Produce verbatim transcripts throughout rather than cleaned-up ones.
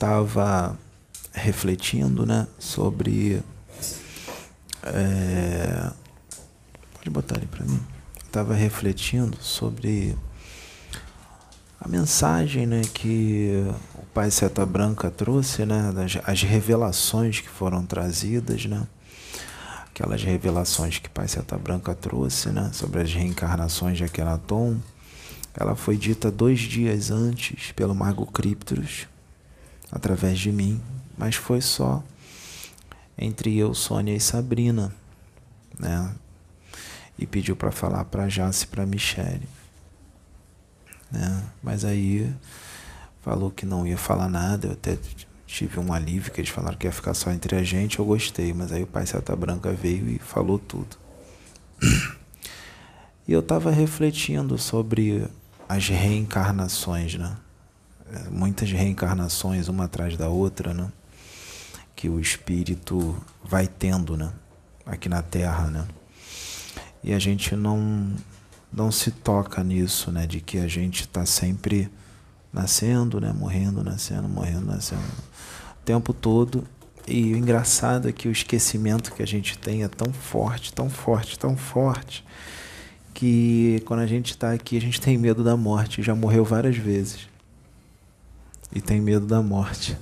estava refletindo, né, sobre... É, pode botar ali para mim. Estava refletindo sobre a mensagem, né, que o Pai Seta Branca trouxe, né, das, as revelações que foram trazidas, né, aquelas revelações que o Pai Seta Branca trouxe, né, sobre as reencarnações de Akhenaton. Ela foi dita dois dias antes pelo Mago Crípteros, através de mim, mas foi só entre eu, Sônia e Sabrina, né? E pediu para falar para Jace e para Michele, né? Mas aí falou que não ia falar nada. Eu até tive um alívio, que eles falaram que ia ficar só entre a gente. Eu gostei, mas aí o Pai Seta Branca veio e falou tudo. E eu estava refletindo sobre as reencarnações, né? Muitas reencarnações, uma atrás da outra, né? Que o espírito vai tendo, né? Aqui na Terra, né? E a gente não, não se toca nisso, né? De que a gente está sempre nascendo, né? Morrendo, nascendo, morrendo, nascendo. O tempo todo. E o engraçado é que o esquecimento que a gente tem é tão forte, tão forte, tão forte, que quando a gente está aqui, a gente tem medo da morte. Já morreu várias vezes. E tem medo da morte.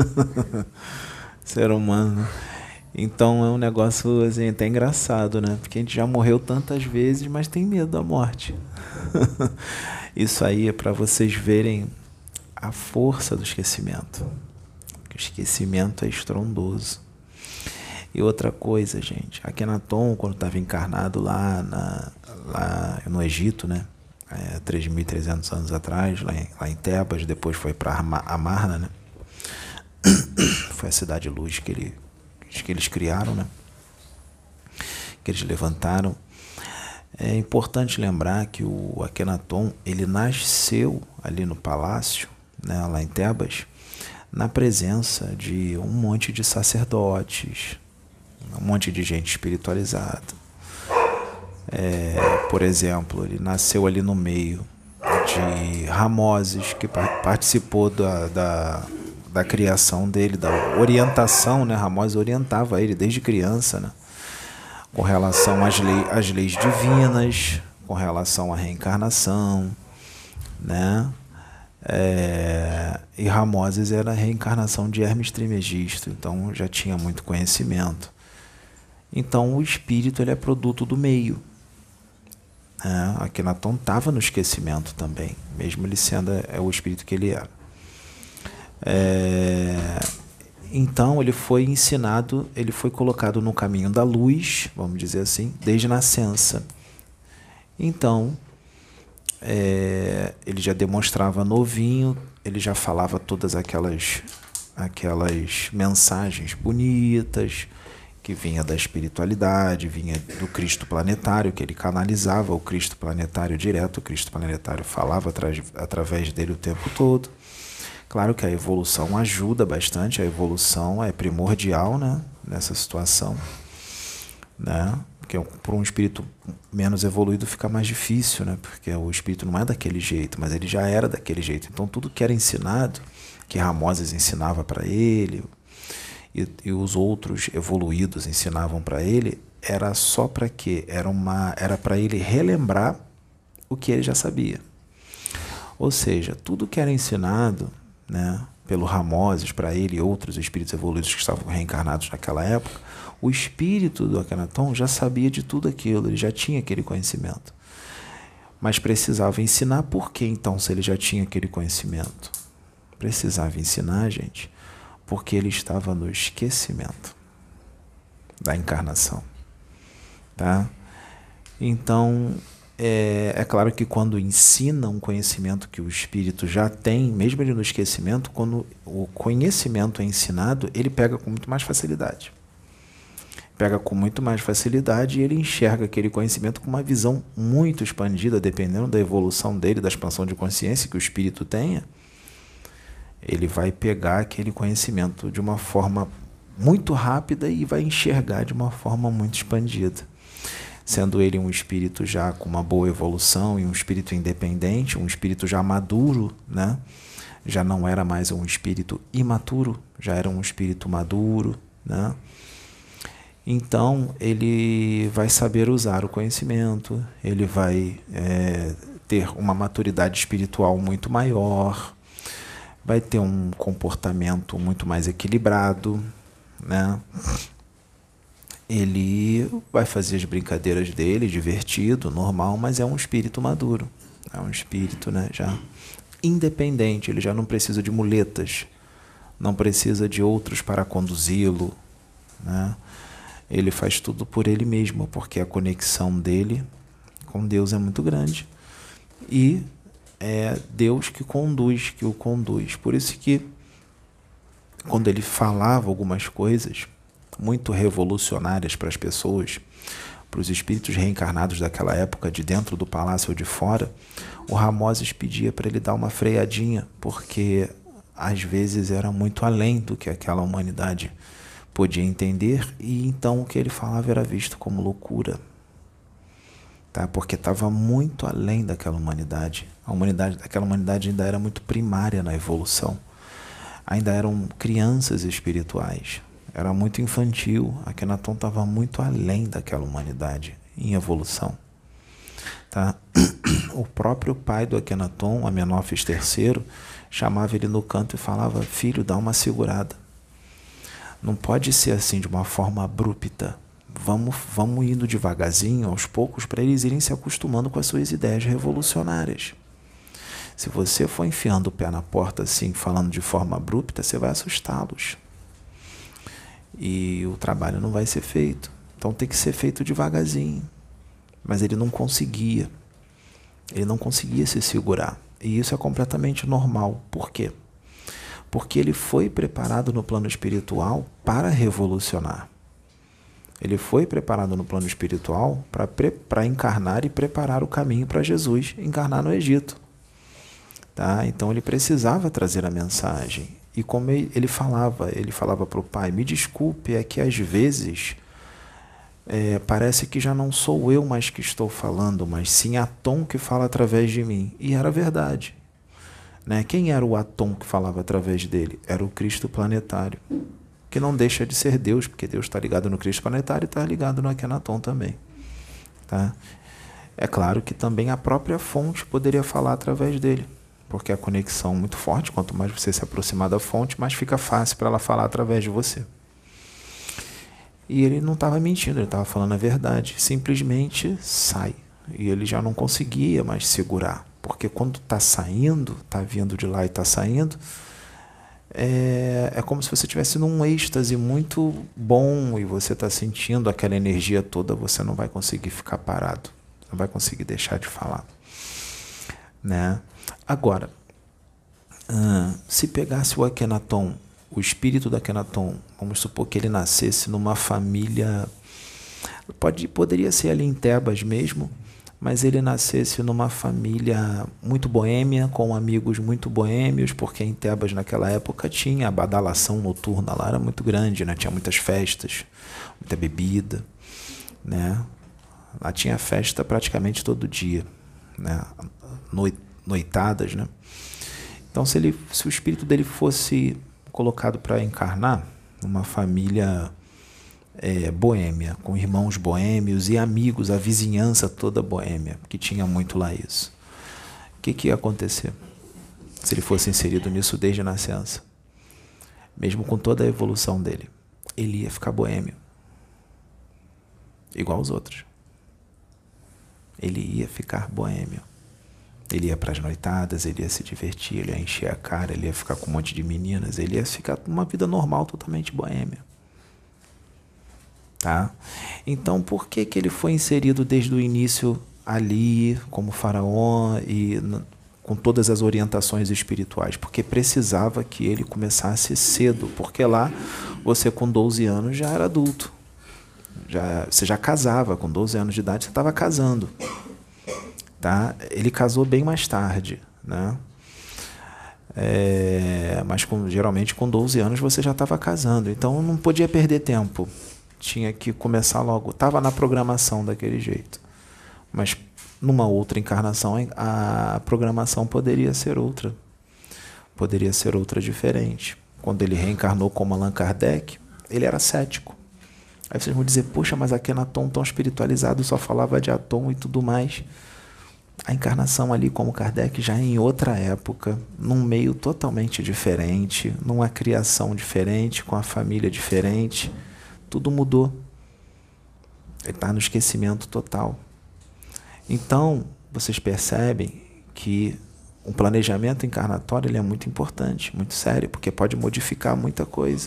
Ser humano, né? Então é um negócio assim, até engraçado, né? Porque a gente já morreu tantas vezes, mas tem medo da morte. Isso aí é para vocês verem a força do esquecimento. O esquecimento é estrondoso. E outra coisa, gente, Akhenaton, quando estava encarnado lá, na, lá no Egito, né? É, três mil e trezentos anos atrás, lá em, lá em Tebas, depois foi para Amarna, né? Foi a cidade luz que, ele, que eles criaram, né? Que eles levantaram. É importante lembrar que o Akhenaton, ele nasceu ali no palácio, né, lá em Tebas, na presença de um monte de sacerdotes, um monte de gente espiritualizada. É, por exemplo, ele nasceu ali no meio de Ramoses, que participou da, da, da criação dele, da orientação, né? Ramoses orientava ele desde criança, né? Com relação às, lei, às leis divinas, com relação à reencarnação, né? É, e Ramoses era a reencarnação de Hermes Trismegisto, então já tinha muito conhecimento. Então o espírito, ele é produto do meio. É, Akhenaton estava no esquecimento também, mesmo ele sendo é, o espírito que ele era. É, então ele foi ensinado, ele foi colocado no caminho da luz, vamos dizer assim, desde nascença. Então, é, ele já demonstrava novinho, ele já falava todas aquelas, aquelas mensagens bonitas, que vinha da espiritualidade, vinha do Cristo planetário, que ele canalizava o Cristo planetário direto, o Cristo planetário falava atra através dele o tempo todo. Claro que a evolução ajuda bastante, a evolução é primordial, né, nessa situação, né? Porque para um espírito menos evoluído fica mais difícil, né? Porque o espírito não é daquele jeito, mas ele já era daquele jeito. Então tudo que era ensinado, que Ramoses ensinava para ele, E, e os outros evoluídos ensinavam para ele, era só para quê? Era uma, era para ele relembrar o que ele já sabia. Ou seja, tudo que era ensinado, né, pelo Ramoses para ele e outros espíritos evoluídos que estavam reencarnados naquela época, o espírito do Akhenaton já sabia de tudo aquilo, ele já tinha aquele conhecimento. Mas precisava ensinar por quê, então, se ele já tinha aquele conhecimento? Precisava ensinar, gente, porque ele estava no esquecimento da encarnação, tá? Então, é, é claro que quando ensina um conhecimento que o espírito já tem, mesmo ele no esquecimento, quando o conhecimento é ensinado, ele pega com muito mais facilidade. Pega com muito mais facilidade e ele enxerga aquele conhecimento com uma visão muito expandida, dependendo da evolução dele, da expansão de consciência que o espírito tenha. Ele vai pegar aquele conhecimento de uma forma muito rápida e vai enxergar de uma forma muito expandida. Sendo ele um espírito já com uma boa evolução e um espírito independente, um espírito já maduro, né? já não era mais um espírito imaturo, já era um espírito maduro, né? Então, ele vai saber usar o conhecimento, ele vai é, ter uma maturidade espiritual muito maior, vai ter um comportamento muito mais equilibrado, né? Ele vai fazer as brincadeiras dele, divertido, normal, mas é um espírito maduro, é um espírito, né, já independente, ele já não precisa de muletas, não precisa de outros para conduzi-lo, né? Ele faz tudo por ele mesmo, porque a conexão dele com Deus é muito grande. E é Deus que conduz, que o conduz. Por isso que, quando ele falava algumas coisas muito revolucionárias para as pessoas, para os espíritos reencarnados daquela época, de dentro do palácio ou de fora, o Ramoses pedia para ele dar uma freadinha, porque às vezes era muito além do que aquela humanidade podia entender, e então o que ele falava era visto como loucura, tá? Porque estava muito além daquela humanidade. A humanidade, aquela humanidade ainda era muito primária na evolução, ainda eram crianças espirituais, era muito infantil. Akhenaton estava muito além daquela humanidade em evolução, tá? O próprio pai do Akhenaton, Amenófis terceiro, chamava ele no canto e falava: filho, dá uma segurada. Não pode ser assim, de uma forma abrupta. Vamos, vamos indo devagarzinho, aos poucos, para eles irem se acostumando com as suas ideias revolucionárias. Se você for enfiando o pé na porta assim, falando de forma abrupta, você vai assustá-los. E o trabalho não vai ser feito. Então tem que ser feito devagarzinho. Mas ele não conseguia. Ele não conseguia se segurar. E isso é completamente normal. Por quê? Porque ele foi preparado no plano espiritual para revolucionar. Ele foi preparado no plano espiritual para para encarnar e preparar o caminho para Jesus encarnar no Egito. Tá? Então ele precisava trazer a mensagem. E como ele falava, ele falava para o pai: me desculpe, é que às vezes é, parece que já não sou eu mais que estou falando, mas sim Atom que fala através de mim. E era verdade. Né? Quem era o Atom que falava através dele? Era o Cristo planetário, que não deixa de ser Deus, porque Deus está ligado no Cristo planetário e está ligado no Akhenaton também. Tá? É claro que também a própria fonte poderia falar através dele, porque a conexão é muito forte. Quanto mais você se aproximar da fonte, mais fica fácil para ela falar através de você. E ele não estava mentindo, ele estava falando a verdade. Simplesmente sai. E ele já não conseguia mais segurar. Porque quando está saindo, está vindo de lá e está saindo, é, é como se você estivesse num êxtase muito bom e você está sentindo aquela energia toda, você não vai conseguir ficar parado, não vai conseguir deixar de falar. Né? Agora, hum, se pegasse o Akhenaton, o espírito do Akhenaton, vamos supor que ele nascesse numa família, pode, poderia ser ali em Tebas mesmo, mas ele nascesse numa família muito boêmia, com amigos muito boêmios, porque em Tebas naquela época tinha a badalação noturna lá, era muito grande, né? Tinha muitas festas, muita bebida, né? Lá tinha festa praticamente todo dia, né? Noitadas, né? Então, se, ele, se o espírito dele fosse colocado para encarnar numa família É, boêmia, com irmãos boêmios e amigos, a vizinhança toda boêmia, que tinha muito lá isso. O que, que ia acontecer se ele fosse inserido nisso desde a nascença? Mesmo com toda a evolução dele, ele ia ficar boêmio, igual os outros. Ele ia ficar boêmio. Ele ia para as noitadas, ele ia se divertir, ele ia encher a cara, ele ia ficar com um monte de meninas, ele ia ficar com uma vida normal, totalmente boêmia. Tá? Então, por que, que ele foi inserido desde o início ali, como faraó, e com todas as orientações espirituais? Porque precisava que ele começasse cedo, porque lá você com doze anos já era adulto. Já, você já casava, com doze anos de idade você estava casando. Tá? Ele casou bem mais tarde, né? É, mas com, geralmente com doze anos você já estava casando, então não podia perder tempo. Tinha que começar logo. Estava na programação daquele jeito. Mas numa outra encarnação, a programação poderia ser outra. poderia ser outra diferente. Quando ele reencarnou como Allan Kardec, ele era cético. Aí vocês vão dizer, poxa, mas Akhenaton tão espiritualizado, só falava de Atom e tudo mais. A encarnação ali como Kardec já em outra época, num meio totalmente diferente, numa criação diferente, com a família diferente, tudo mudou. Ele está no esquecimento total. Então, vocês percebem que o planejamento encarnatório ele é muito importante, muito sério, porque pode modificar muita coisa.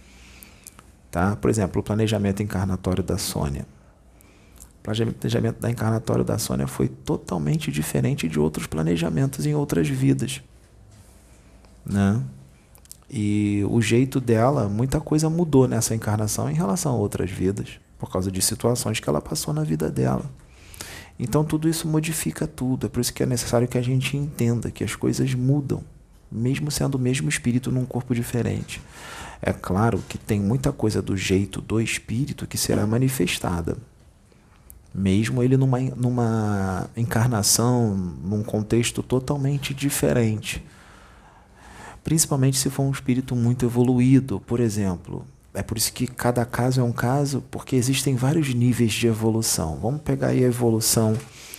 Tá? Por exemplo, o planejamento encarnatório da Sônia. O planejamento da encarnatório da Sônia foi totalmente diferente de outros planejamentos em outras vidas. Né? E o jeito dela, muita coisa mudou nessa encarnação em relação a outras vidas, por causa de situações que ela passou na vida dela. Então tudo isso modifica tudo. É por isso que é necessário que a gente entenda que as coisas mudam, mesmo sendo o mesmo espírito num corpo diferente. É claro que tem muita coisa do jeito do espírito que será manifestada, mesmo ele numa, numa encarnação, num contexto totalmente diferente. Principalmente se for um espírito muito evoluído, por exemplo. É por isso que cada caso é um caso, porque existem vários níveis de evolução. Vamos pegar aí a evolução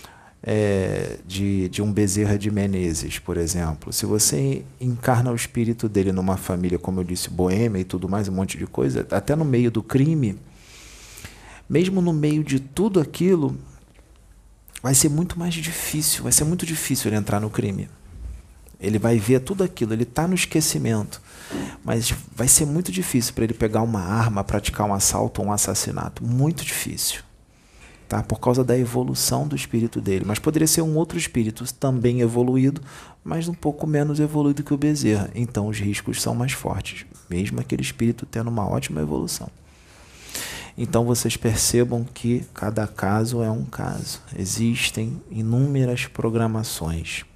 é, de, de um Bezerra de Menezes, por exemplo. Se você encarna o espírito dele numa família, como eu disse, boêmia e tudo mais, um monte de coisa, até no meio do crime, mesmo no meio de tudo aquilo, vai ser muito mais difícil, vai ser muito difícil ele entrar no crime. Ele vai ver tudo aquilo, ele está no esquecimento, mas vai ser muito difícil para ele pegar uma arma, praticar um assalto ou um assassinato. Muito difícil, tá? Por causa da evolução do espírito dele. Mas poderia ser um outro espírito também evoluído, mas um pouco menos evoluído que o Bezerra. Então os riscos são mais fortes, mesmo aquele espírito tendo uma ótima evolução. Então vocês percebam que cada caso é um caso. Existem inúmeras programações.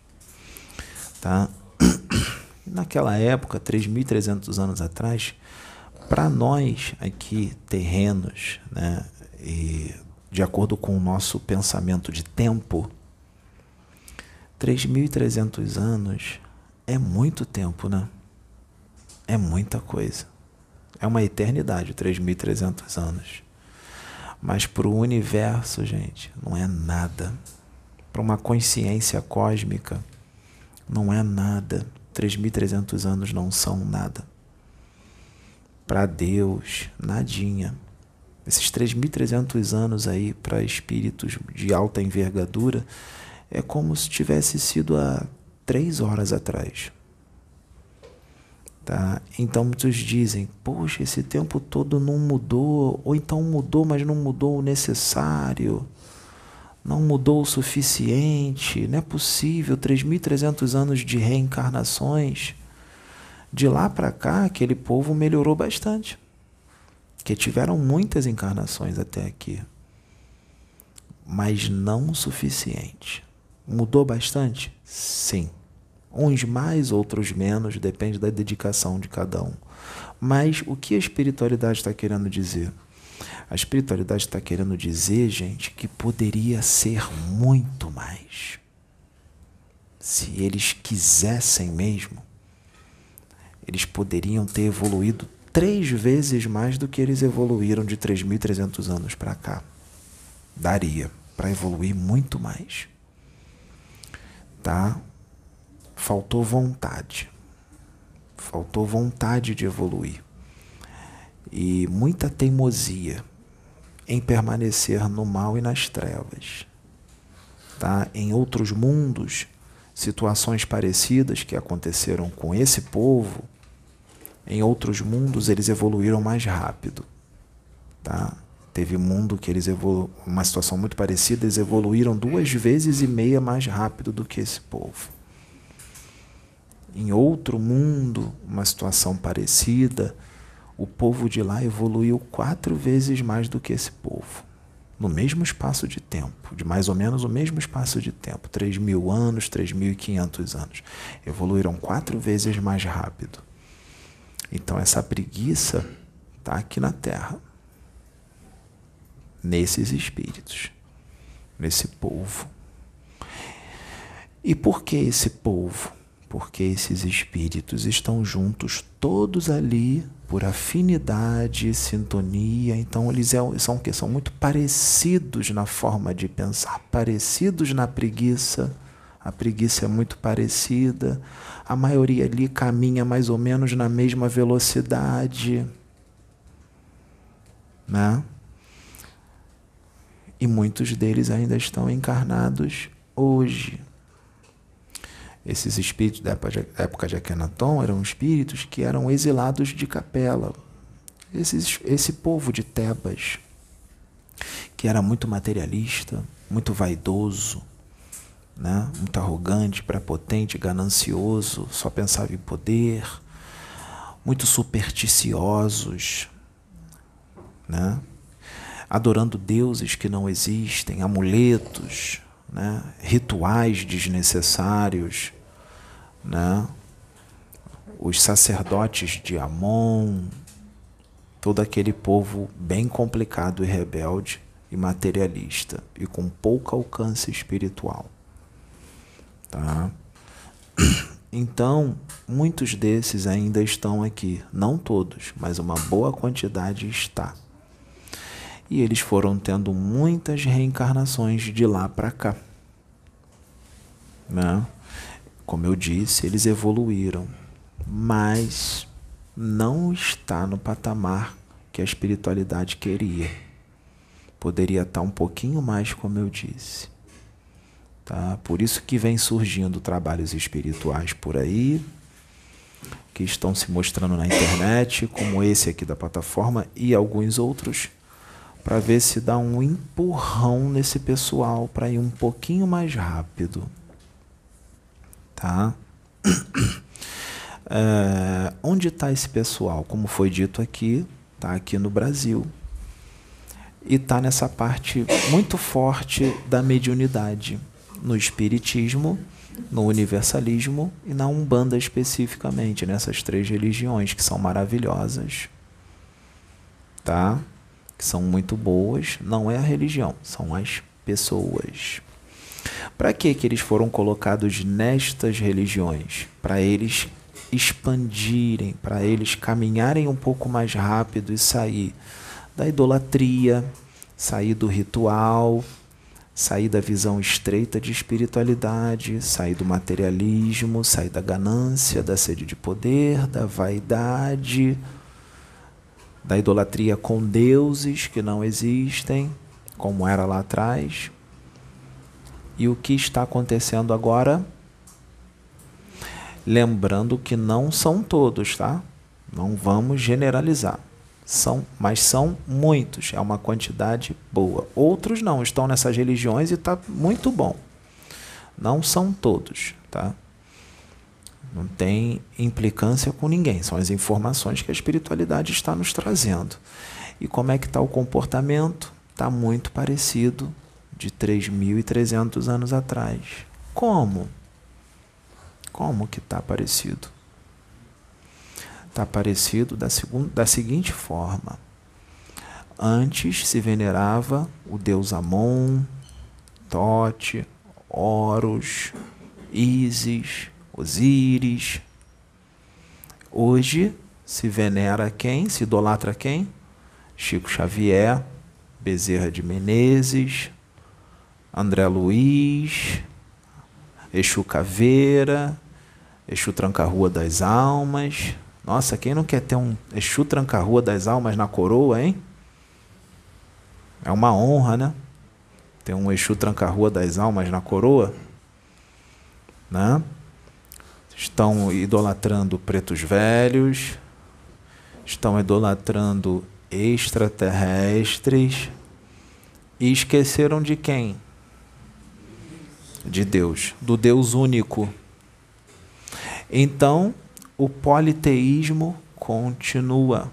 Tá? Naquela época, três mil e trezentos anos atrás, para nós aqui, terrenos, né, e de acordo com o nosso pensamento de tempo, três mil e trezentos anos é muito tempo, né? É muita coisa. É uma eternidade, três mil e trezentos anos. Mas para o universo, gente, não é nada. Para uma consciência cósmica, não é nada. três mil e trezentos anos não são nada. Para Deus, nadinha. Esses três mil e trezentos anos aí para espíritos de alta envergadura é como se tivesse sido há três horas atrás. Tá? Então muitos dizem, poxa, esse tempo todo não mudou, ou então mudou, mas não mudou o necessário. Não mudou o suficiente, não é possível, três mil e trezentos anos de reencarnações. De lá para cá, aquele povo melhorou bastante, que tiveram muitas encarnações até aqui, mas não o suficiente. Mudou bastante? Sim. Uns mais, outros menos, depende da dedicação de cada um. Mas o que a espiritualidade está querendo dizer? A espiritualidade está querendo dizer, gente, que poderia ser muito mais. Se eles quisessem mesmo, eles poderiam ter evoluído três vezes mais do que eles evoluíram de três mil e trezentos anos para cá. Daria para evoluir muito mais. Tá? Faltou vontade. Faltou vontade de evoluir. E muita teimosia em permanecer no mal e nas trevas. Tá? Em outros mundos, situações parecidas que aconteceram com esse povo, em outros mundos eles evoluíram mais rápido. Tá? Teve mundo que eles evolu... uma situação muito parecida, eles evoluíram duas vezes e meia mais rápido do que esse povo. Em outro mundo, uma situação parecida, o povo de lá evoluiu quatro vezes mais do que esse povo. No mesmo espaço de tempo, de mais ou menos o mesmo espaço de tempo, três mil anos, três mil e quinhentos anos. Evoluíram quatro vezes mais rápido. Então essa preguiça está aqui na Terra. Nesses espíritos. Nesse povo. E por que esse povo? Porque esses espíritos estão juntos, todos ali, por afinidade, sintonia. Então, eles são o quê? São muito parecidos na forma de pensar, parecidos na preguiça. A preguiça é muito parecida. A maioria ali caminha mais ou menos na mesma velocidade, né? E muitos deles ainda estão encarnados hoje. Esses espíritos da época de Akhenaton eram espíritos que eram exilados de capela. Esses, esse povo de Tebas, que era muito materialista, muito vaidoso, né? Muito arrogante, prepotente, ganancioso, só pensava em poder, muito supersticiosos, né? Adorando deuses que não existem, amuletos, né? Rituais desnecessários, né? Os sacerdotes de Amon, todo aquele povo bem complicado e rebelde e materialista e com pouco alcance espiritual, tá? Então, muitos desses ainda estão aqui, não todos, mas uma boa quantidade está. E eles foram tendo muitas reencarnações de lá para cá, né? Como eu disse, eles evoluíram, mas não está no patamar que a espiritualidade queria. Poderia estar um pouquinho mais, como eu disse. Tá? Por isso que vem surgindo trabalhos espirituais por aí, que estão se mostrando na internet, como esse aqui da plataforma e alguns outros, para ver se dá um empurrão nesse pessoal para ir um pouquinho mais rápido. Tá? É, onde está esse pessoal? Como foi dito aqui, está aqui no Brasil. E está nessa parte muito forte da mediunidade, no espiritismo, no universalismo e na Umbanda especificamente, nessas três religiões que são maravilhosas, tá? Que são muito boas. Não é a religião, são as pessoas. Para que que eles foram colocados nestas religiões? Para eles expandirem, para eles caminharem um pouco mais rápido e sair da idolatria, sair do ritual, sair da visão estreita de espiritualidade, sair do materialismo, sair da ganância, da sede de poder, da vaidade, da idolatria com deuses que não existem, como era lá atrás. E o que está acontecendo agora? Lembrando que não são todos, tá? Não vamos generalizar. São, mas são muitos, é uma quantidade boa. Outros não, estão nessas religiões e está muito bom. Não são todos, tá? Não tem implicância com ninguém, são as informações que a espiritualidade está nos trazendo. E como é que está o comportamento? Está muito parecido de três mil e trezentos anos atrás. Como? Como que está parecido? Está parecido da, segunda, da seguinte forma. Antes se venerava o deus Amon, Tote, Horus, Ísis, Osíris. Hoje se venera quem? Se idolatra quem? Chico Xavier, Bezerra de Menezes, André Luiz, Exu Caveira, Exu Tranca-Rua das Almas. Nossa, quem não quer ter um Exu Tranca-Rua das Almas na coroa, hein? É uma honra, né? Ter um Exu Tranca-Rua das Almas na coroa, né? Estão idolatrando pretos velhos, estão idolatrando extraterrestres e esqueceram de quem? De Deus, do Deus único. Então, o politeísmo continua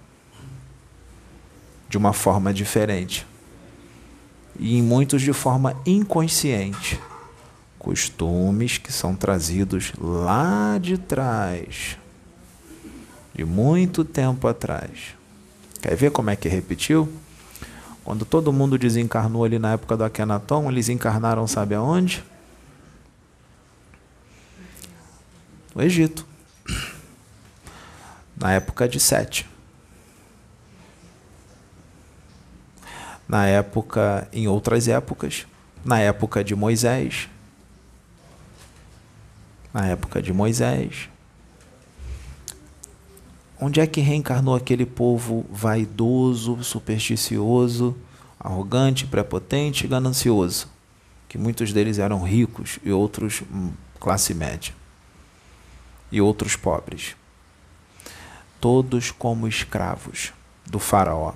de uma forma diferente e em muitos de forma inconsciente. Costumes que são trazidos lá de trás, de muito tempo atrás. Quer ver como é que repetiu? Quando todo mundo desencarnou ali na época do Akhenaton, eles encarnaram sabe aonde? No Egito. Na época de Sete. Na época, em outras épocas, na época de Moisés. Na época de Moisés. Onde é que reencarnou aquele povo vaidoso, supersticioso, arrogante, prepotente e ganancioso? Que muitos deles eram ricos e outros classe média. E outros pobres. Todos como escravos do faraó.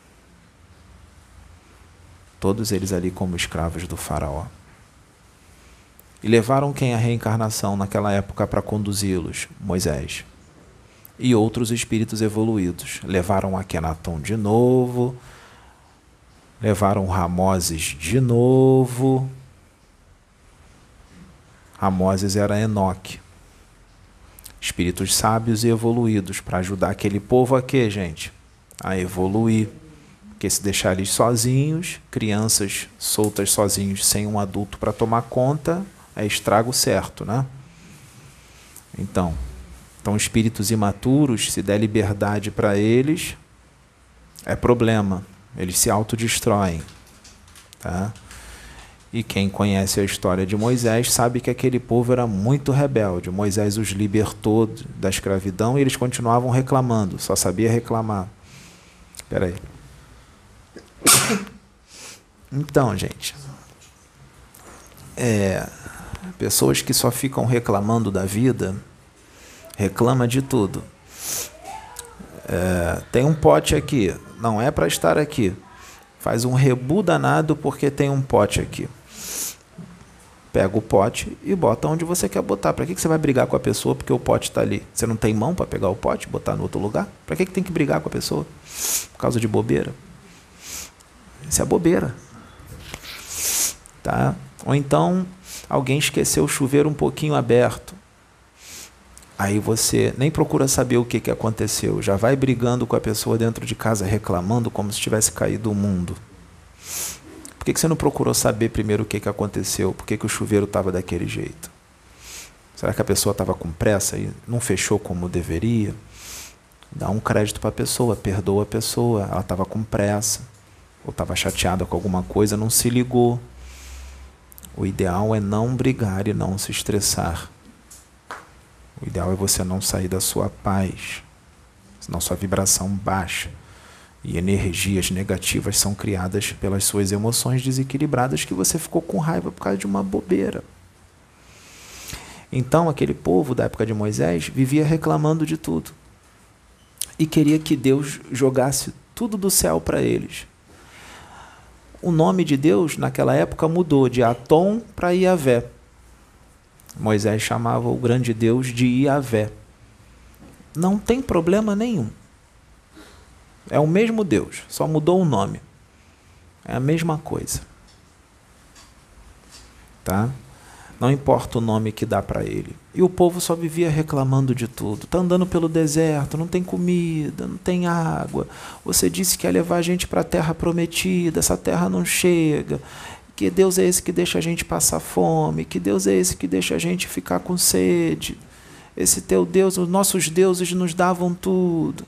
Todos eles ali como escravos do faraó. E levaram quem à reencarnação naquela época para conduzi-los? Moisés. E outros espíritos evoluídos. Levaram Akenaton de novo, levaram Ramoses de novo. Ramoses era Enoque. Espíritos sábios e evoluídos para ajudar aquele povo a quê, gente? A evoluir. Porque se deixar eles sozinhos, crianças soltas sozinhos, sem um adulto para tomar conta, é estrago certo, né? Então, então, espíritos imaturos, se der liberdade para eles, é problema. Eles se autodestroem. Tá? E quem conhece a história de Moisés sabe que aquele povo era muito rebelde. Moisés os libertou da escravidão e eles continuavam reclamando, só sabia reclamar. Espera aí. Então, gente, é, pessoas que só ficam reclamando da vida, reclama de tudo. É, tem um pote aqui, não é para estar aqui. Faz um rebu danado porque tem um pote aqui. Pega o pote e bota onde você quer botar. Para que você vai brigar com a pessoa porque o pote está ali? Você não tem mão para pegar o pote e botar no outro lugar? Para que tem que brigar com a pessoa? Por causa de bobeira? Isso é bobeira. Tá? Ou então, alguém esqueceu o chuveiro um pouquinho aberto. Aí você nem procura saber o que, que aconteceu. Já vai brigando com a pessoa dentro de casa, reclamando como se tivesse caído o mundo. Por que, que você não procurou saber primeiro o que, que aconteceu? Por que, que o chuveiro estava daquele jeito? Será que a pessoa estava com pressa e não fechou como deveria? Dá um crédito para a pessoa, perdoa a pessoa. Ela estava com pressa, ou estava chateada com alguma coisa, não se ligou. O ideal é não brigar e não se estressar. O ideal é você não sair da sua paz, senão sua vibração baixa. E energias negativas são criadas pelas suas emoções desequilibradas que você ficou com raiva por causa de uma bobeira. Então, aquele povo da época de Moisés vivia reclamando de tudo. E queria que Deus jogasse tudo do céu para eles. O nome de Deus, naquela época, mudou de Atom para Iavé. Moisés chamava o grande Deus de Iavé. Não tem problema nenhum. É o mesmo Deus, só mudou o nome. É a mesma coisa. Tá? Não importa o nome que dá para ele. E o povo só vivia reclamando de tudo. Está andando pelo deserto, não tem comida, não tem água. Você disse que ia levar a gente para a terra prometida, essa terra não chega. Que Deus é esse que deixa a gente passar fome? Que Deus é esse que deixa a gente ficar com sede? Esse teu Deus, os nossos deuses nos davam tudo.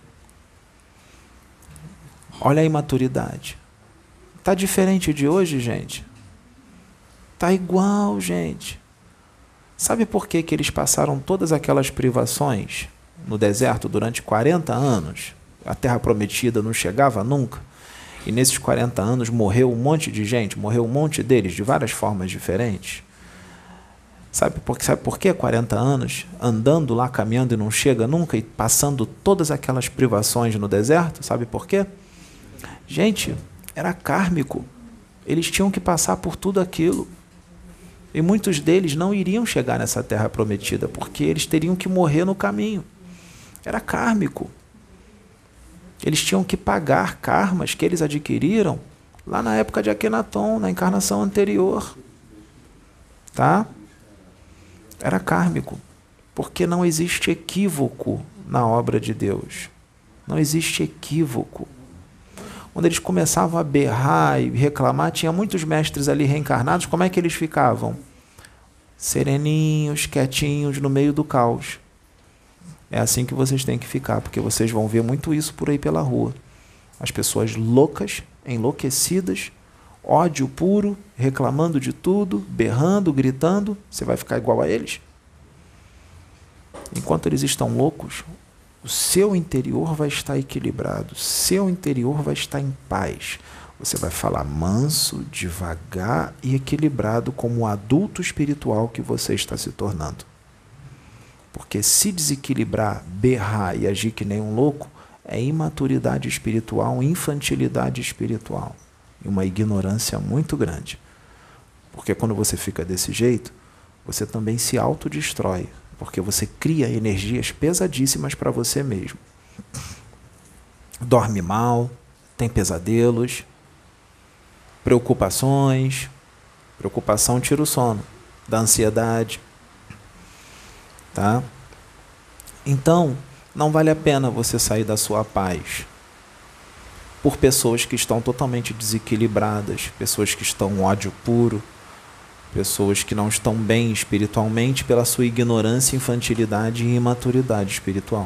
Olha a imaturidade. Está diferente de hoje, gente? Está igual, gente. Sabe por que, que eles passaram todas aquelas privações no deserto durante quarenta anos? A terra prometida não chegava nunca? E nesses quarenta anos morreu um monte de gente, morreu um monte deles de várias formas diferentes. Sabe por, sabe por que quarenta anos andando lá, caminhando e não chega nunca e passando todas aquelas privações no deserto? Sabe por quê? Gente, era kármico. Eles tinham que passar por tudo aquilo. E muitos deles não iriam chegar nessa terra prometida, porque eles teriam que morrer no caminho. Era kármico. Eles tinham que pagar karmas que eles adquiriram lá na época de Akenaton, na encarnação anterior. Tá? Era kármico. Porque não existe equívoco na obra de Deus. Não existe equívoco. Quando eles começavam a berrar e reclamar, tinha muitos mestres ali reencarnados, como é que eles ficavam? Sereninhos, quietinhos, no meio do caos. É assim que vocês têm que ficar, porque vocês vão ver muito isso por aí pela rua. As pessoas loucas, enlouquecidas, ódio puro, reclamando de tudo, berrando, gritando. Você vai ficar igual a eles? Enquanto eles estão loucos, o seu interior vai estar equilibrado, o seu interior vai estar em paz. Você vai falar manso, devagar e equilibrado como o adulto espiritual que você está se tornando. Porque se desequilibrar, berrar e agir que nem um louco, é imaturidade espiritual, infantilidade espiritual e uma ignorância muito grande. Porque quando você fica desse jeito, você também se autodestrói, porque você cria energias pesadíssimas para você mesmo. Dorme mal, tem pesadelos, preocupações. Preocupação tira o sono, da ansiedade. Tá? Então, não vale a pena você sair da sua paz por pessoas que estão totalmente desequilibradas, pessoas que estão ódio puro, pessoas que não estão bem espiritualmente pela sua ignorância, infantilidade e imaturidade espiritual.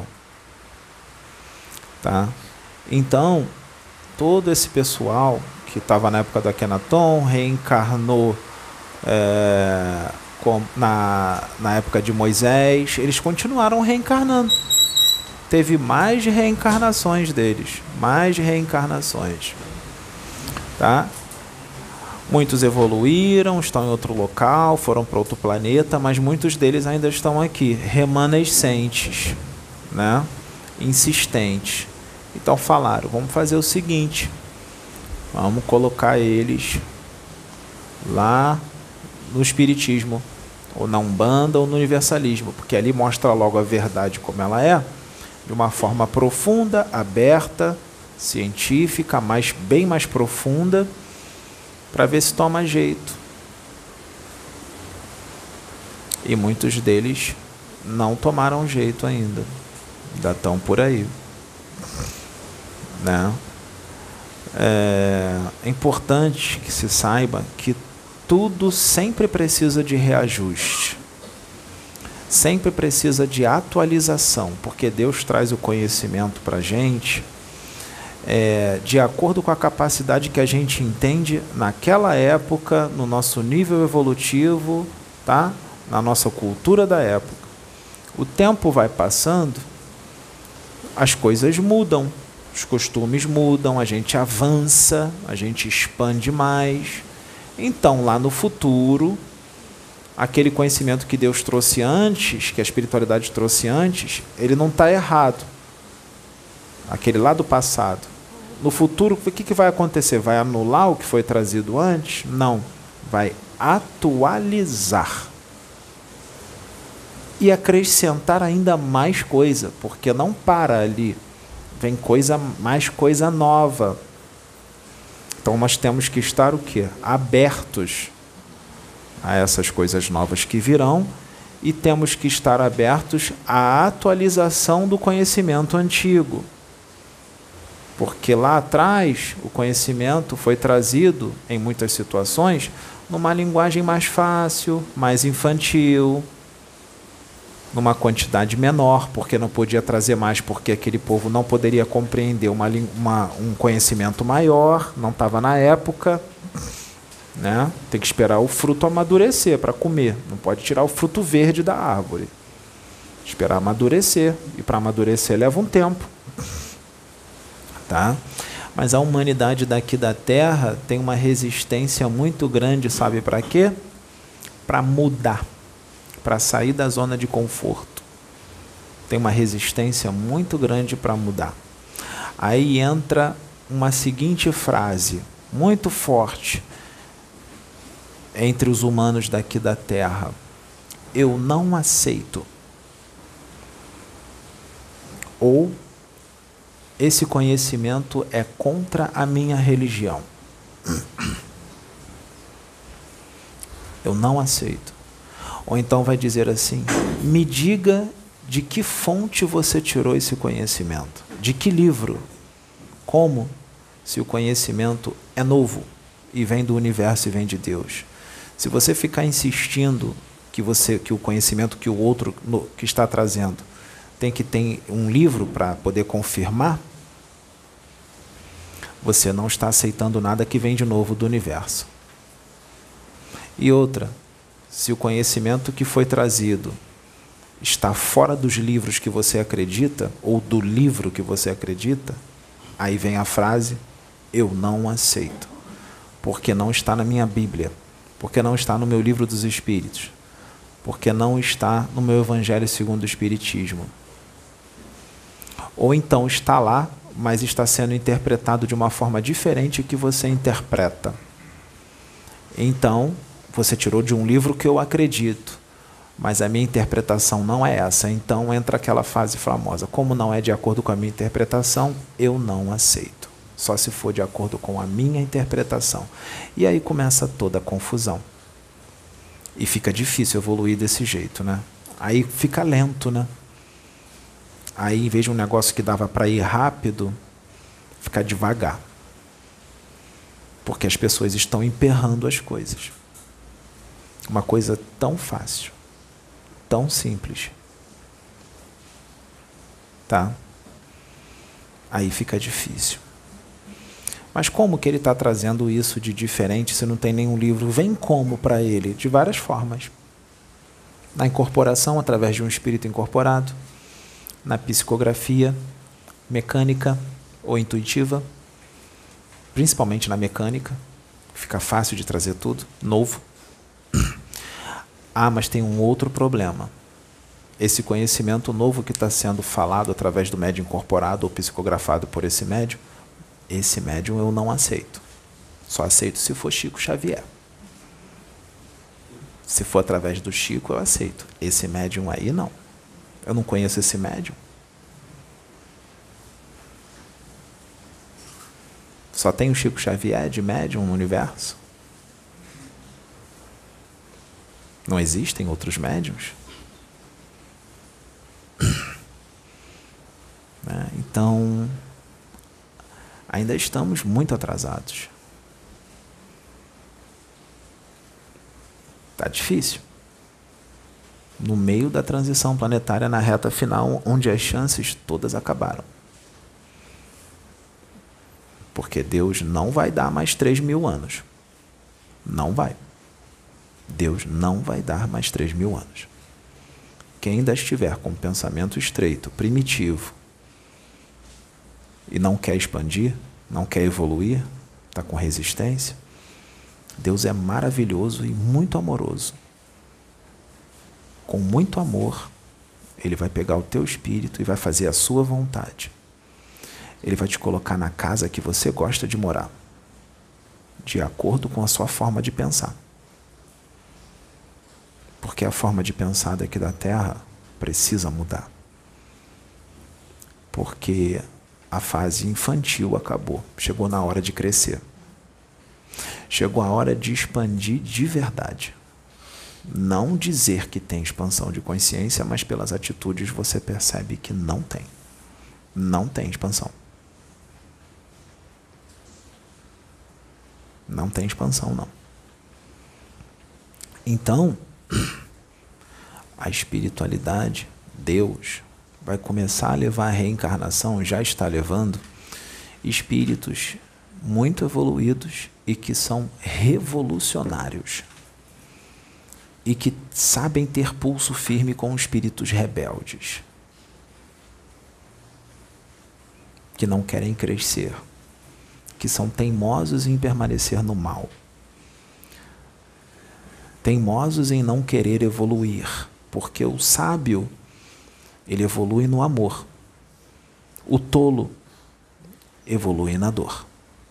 Tá? Então, todo esse pessoal que estava na época do Akhenaton reencarnou é, com, na, na época de Moisés, eles continuaram reencarnando. Teve mais reencarnações deles, mais reencarnações. Tá? Muitos evoluíram, estão em outro local, foram para outro planeta, mas muitos deles ainda estão aqui, remanescentes, né? Insistentes. Então falaram, vamos fazer o seguinte, vamos colocar eles lá no Espiritismo, ou na Umbanda, ou no Universalismo, porque ali mostra logo a verdade como ela é, de uma forma profunda, aberta, científica, mais, bem mais profunda, para ver se toma jeito. E muitos deles não tomaram jeito ainda, ainda estão por aí, né? É importante que se saiba que tudo sempre precisa de reajuste, sempre precisa de atualização, porque Deus traz o conhecimento para a gente é, de acordo com a capacidade que a gente entende naquela época, no nosso nível evolutivo, tá? Na nossa cultura da época. O tempo vai passando, as coisas mudam, os costumes mudam, a gente avança, a gente expande mais. Então, lá no futuro, aquele conhecimento que Deus trouxe antes, que a espiritualidade trouxe antes, ele não está errado. Aquele lá do passado. No futuro, o que, que vai acontecer? Vai anular o que foi trazido antes? Não. Vai atualizar. E acrescentar ainda mais coisa, porque não para ali. Vem coisa, mais coisa nova. Então nós temos que estar o quê? Abertos a essas coisas novas que virão e temos que estar abertos à atualização do conhecimento antigo. Porque lá atrás o conhecimento foi trazido, em muitas situações, numa linguagem mais fácil, mais infantil, numa quantidade menor, porque não podia trazer mais, porque aquele povo não poderia compreender uma, uma, um conhecimento maior, não estava na época, né? Tem que esperar o fruto amadurecer para comer, não pode tirar o fruto verde da árvore, esperar amadurecer, e para amadurecer leva um tempo, tá? Mas a humanidade daqui da Terra tem uma resistência muito grande, sabe para quê? Para mudar, para sair da zona de conforto. Tem uma resistência muito grande para mudar. Aí entra uma seguinte frase, muito forte, entre os humanos daqui da Terra: eu não aceito. Ou esse conhecimento é contra a minha religião. Eu não aceito. Ou então vai dizer assim: me diga de que fonte você tirou esse conhecimento. De que livro? Como? Se o conhecimento é novo e vem do universo e vem de Deus. Se você ficar insistindo que, você, que o conhecimento que o outro no, que está trazendo tem que ter um livro para poder confirmar, você não está aceitando nada que vem de novo do universo. E outra, se o conhecimento que foi trazido está fora dos livros que você acredita, ou do livro que você acredita, aí vem a frase, eu não aceito, porque não está na minha Bíblia, porque não está no meu livro dos Espíritos, porque não está no meu Evangelho segundo o Espiritismo. Ou então está lá, mas está sendo interpretado de uma forma diferente que você interpreta. Então, você tirou de um livro que eu acredito, mas a minha interpretação não é essa. Então entra aquela frase famosa, como não é de acordo com a minha interpretação, eu não aceito. Só se for de acordo com a minha interpretação. E aí começa toda a confusão. E fica difícil evoluir desse jeito, né? Aí fica lento, né? Aí, em vez de um negócio que dava para ir rápido, fica devagar. Porque as pessoas estão emperrando as coisas. Uma coisa tão fácil, tão simples. Tá? Aí fica difícil. Mas como que ele está trazendo isso de diferente se não tem nenhum livro? Vem como para ele? De várias formas. Na incorporação, através de um espírito incorporado. Na psicografia, mecânica ou intuitiva. Principalmente na mecânica. Fica fácil de trazer tudo. Novo. Ah, mas tem um outro problema. Esse conhecimento novo que está sendo falado através do médium incorporado ou psicografado por esse médium, esse médium eu não aceito. Só aceito se for Chico Xavier. Se for através do Chico, eu aceito. Esse médium aí, não. Eu não conheço esse médium. Só tem o Chico Xavier de médium no universo? Não existem outros médiuns? Então, ainda estamos muito atrasados. Está difícil. No meio da transição planetária, na reta final, onde as chances todas acabaram. Porque Deus não vai dar mais três mil anos. Não vai. Deus não vai dar mais três mil anos. Quem ainda estiver com pensamento estreito, primitivo, e não quer expandir, não quer evoluir, está com resistência, Deus é maravilhoso e muito amoroso. Com muito amor, Ele vai pegar o teu espírito e vai fazer a sua vontade. Ele vai te colocar na casa que você gosta de morar, de acordo com a sua forma de pensar. Porque a forma de pensar daqui da Terra precisa mudar. Porque a fase infantil acabou. Chegou na hora de crescer. Chegou a hora de expandir de verdade. Não dizer que tem expansão de consciência, mas pelas atitudes você percebe que não tem. Não tem expansão. Não tem expansão, não. Então, a espiritualidade, Deus, vai começar a levar a reencarnação, já está levando, espíritos muito evoluídos e que são revolucionários. E que sabem ter pulso firme com espíritos rebeldes. Que não querem crescer. Que são teimosos em permanecer no mal. Teimosos em não querer evoluir. Porque o sábio, ele evolui no amor. O tolo evolui na dor.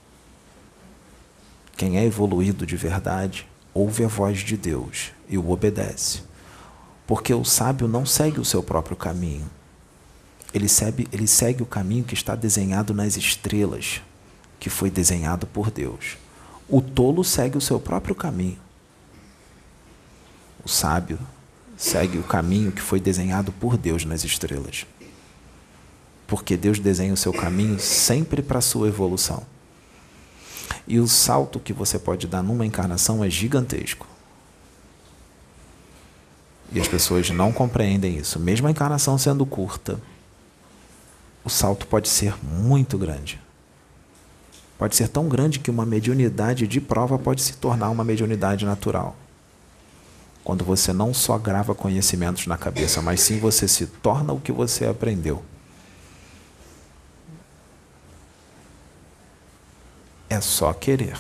Quem é evoluído de verdade, ouve a voz de Deus e o obedece. Porque o sábio não segue o seu próprio caminho. Ele segue, ele segue o caminho que está desenhado nas estrelas, que foi desenhado por Deus. O tolo segue o seu próprio caminho. O sábio segue o caminho que foi desenhado por Deus nas estrelas. Porque Deus desenha o seu caminho sempre para a sua evolução. E o salto que você pode dar numa encarnação é gigantesco. E as pessoas não compreendem isso. Mesmo a encarnação sendo curta, o salto pode ser muito grande. Pode ser tão grande que uma mediunidade de prova pode se tornar uma mediunidade natural. Quando você não só grava conhecimentos na cabeça, mas sim você se torna o que você aprendeu. É só querer.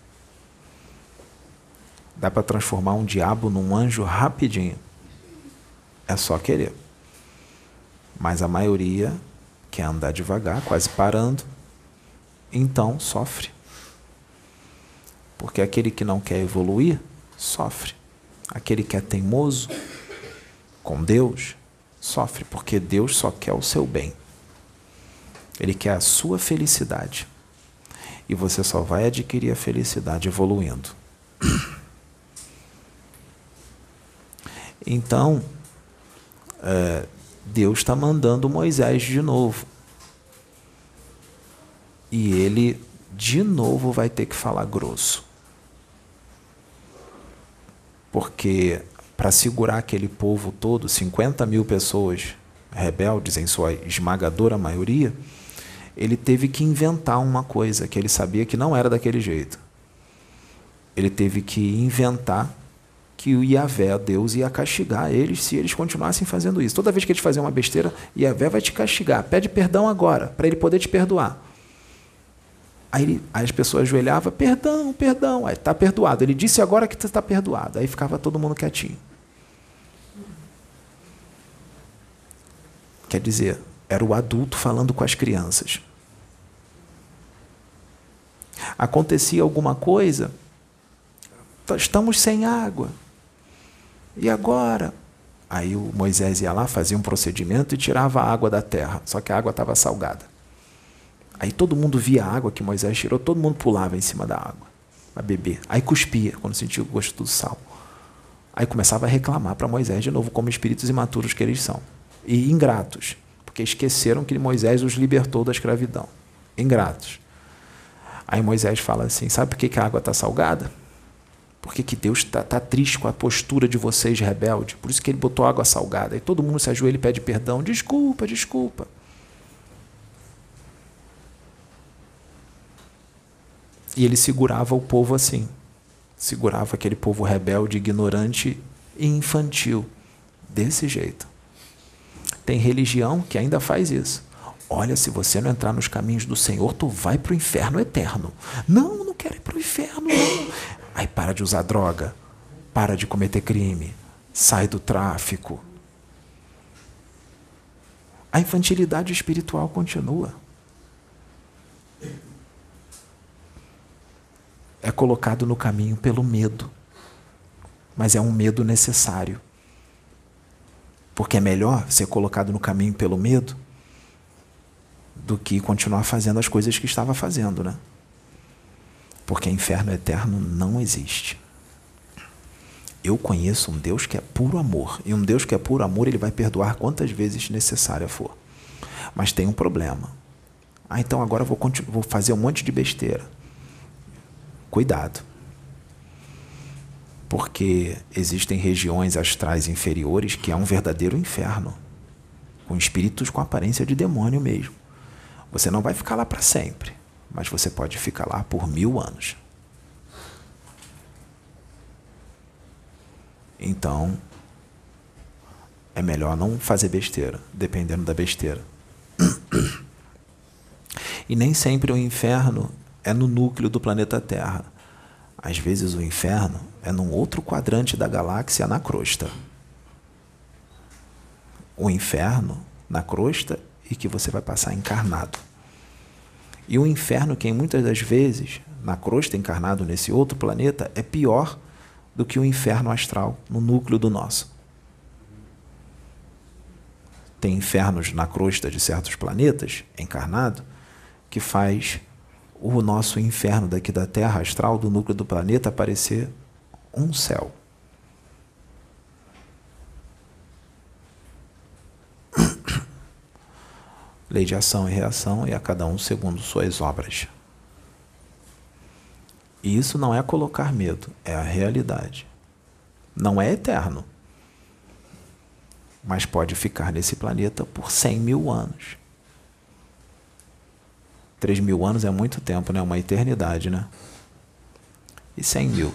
Dá para transformar um diabo num anjo rapidinho. É só querer. Mas a maioria quer andar devagar, quase parando, então sofre. Porque aquele que não quer evoluir, sofre. Aquele que é teimoso com Deus, sofre, porque Deus só quer o seu bem. Ele quer a sua felicidade. E você só vai adquirir a felicidade evoluindo. Então, é, Deus está mandando Moisés de novo. E ele, de novo, vai ter que falar grosso. Porque, para segurar aquele povo todo, cinquenta mil pessoas rebeldes, em sua esmagadora maioria, ele teve que inventar uma coisa que ele sabia que não era daquele jeito. Ele teve que inventar que o Yahvé, Deus, ia castigar eles se eles continuassem fazendo isso. Toda vez que eles faziam uma besteira, Yahvé vai te castigar. Pede perdão agora, para ele poder te perdoar. Aí, ele, aí as pessoas ajoelhavam, perdão, perdão. Aí, está perdoado. Ele disse agora que está perdoado. Aí ficava todo mundo quietinho. Quer dizer, era o adulto falando com as crianças. Acontecia alguma coisa, estamos sem água. E agora? Aí o Moisés ia lá, fazia um procedimento e tirava a água da terra. Só que a água estava salgada. Aí todo mundo via a água que Moisés tirou, todo mundo pulava em cima da água para beber. Aí cuspia quando sentia o gosto do sal. Aí começava a reclamar para Moisés de novo, como espíritos imaturos que eles são. E ingratos, porque esqueceram que Moisés os libertou da escravidão. Ingratos. Aí Moisés fala assim, sabe por que, que a água está salgada? Por que, que Deus está tá triste com a postura de vocês rebeldes? Por isso que ele botou água salgada. Aí todo mundo se ajoelha e pede perdão. Desculpa, desculpa. E ele segurava o povo assim. Segurava aquele povo rebelde, ignorante e infantil. Desse jeito. Tem religião que ainda faz isso. Olha, se você não entrar nos caminhos do Senhor, tu vai para o inferno eterno. Não, não quero ir para o inferno, não. Aí para de usar droga, para de cometer crime, sai do tráfico. A infantilidade espiritual continua. É colocado no caminho pelo medo, mas é um medo necessário. Porque é melhor ser colocado no caminho pelo medo do que continuar fazendo as coisas que estava fazendo, né? Porque inferno eterno não existe. Eu conheço um Deus que é puro amor. E um Deus que é puro amor, ele vai perdoar quantas vezes necessária for. Mas tem um problema. Ah, então agora eu vou, vou fazer um monte de besteira. Cuidado. Porque existem regiões astrais inferiores que é um verdadeiro inferno. Com espíritos com aparência de demônio mesmo. Você não vai ficar lá para sempre, mas você pode ficar lá por mil anos. Então, é melhor não fazer besteira, dependendo da besteira. E nem sempre o inferno é no núcleo do planeta Terra. Às vezes o inferno é num outro quadrante da galáxia, na crosta. O inferno na crosta e que você vai passar encarnado. E o inferno, que muitas das vezes, na crosta encarnado nesse outro planeta, é pior do que o inferno astral, no núcleo do nosso. Tem infernos na crosta de certos planetas, encarnado, que faz o nosso inferno daqui da Terra astral, do núcleo do planeta, parecer um céu. Lei de ação e reação, e a cada um segundo suas obras. E isso não é colocar medo, é a realidade. Não é eterno. mas pode ficar nesse planeta por cem mil anos. três mil anos é muito tempo, né? Uma eternidade, né? E cem mil.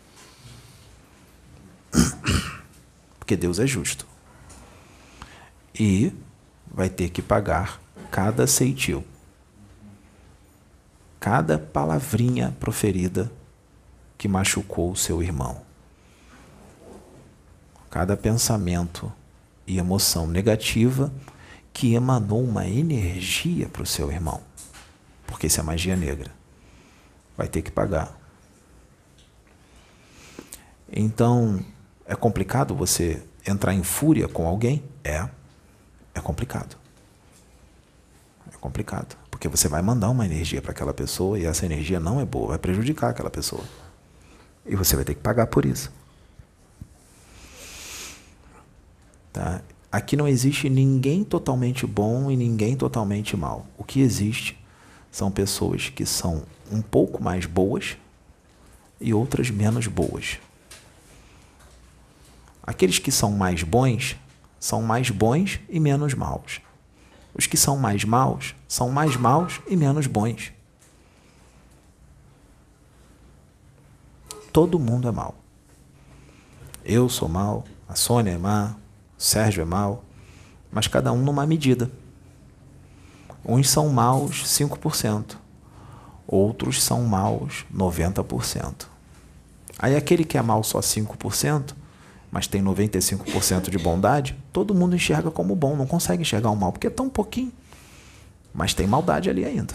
Porque Deus é justo. E vai ter que pagar cada ceitil, cada palavrinha proferida que machucou o seu irmão, cada pensamento e emoção negativa que emanou uma energia para o seu irmão, porque isso é magia negra. Vai ter que pagar. Então, é complicado você entrar em fúria com alguém? É. É complicado. É complicado. Porque você vai mandar uma energia para aquela pessoa e essa energia não é boa, vai prejudicar aquela pessoa. E você vai ter que pagar por isso. Tá? Aqui não existe ninguém totalmente bom e ninguém totalmente mal. O que existe são pessoas que são um pouco mais boas e outras menos boas. Aqueles que são mais bons, são mais bons e menos maus. Os que são mais maus, são mais maus e menos bons. Todo mundo é mau. Eu sou mau, a Sônia é má, o Sérgio é mau, mas cada um numa medida. Uns são maus cinco por cento, outros são maus noventa por cento. Aí aquele que é mau só cinco por cento, mas tem noventa e cinco por cento de bondade, todo mundo enxerga como bom, não consegue enxergar o mal, porque é tão pouquinho. Mas tem maldade ali ainda.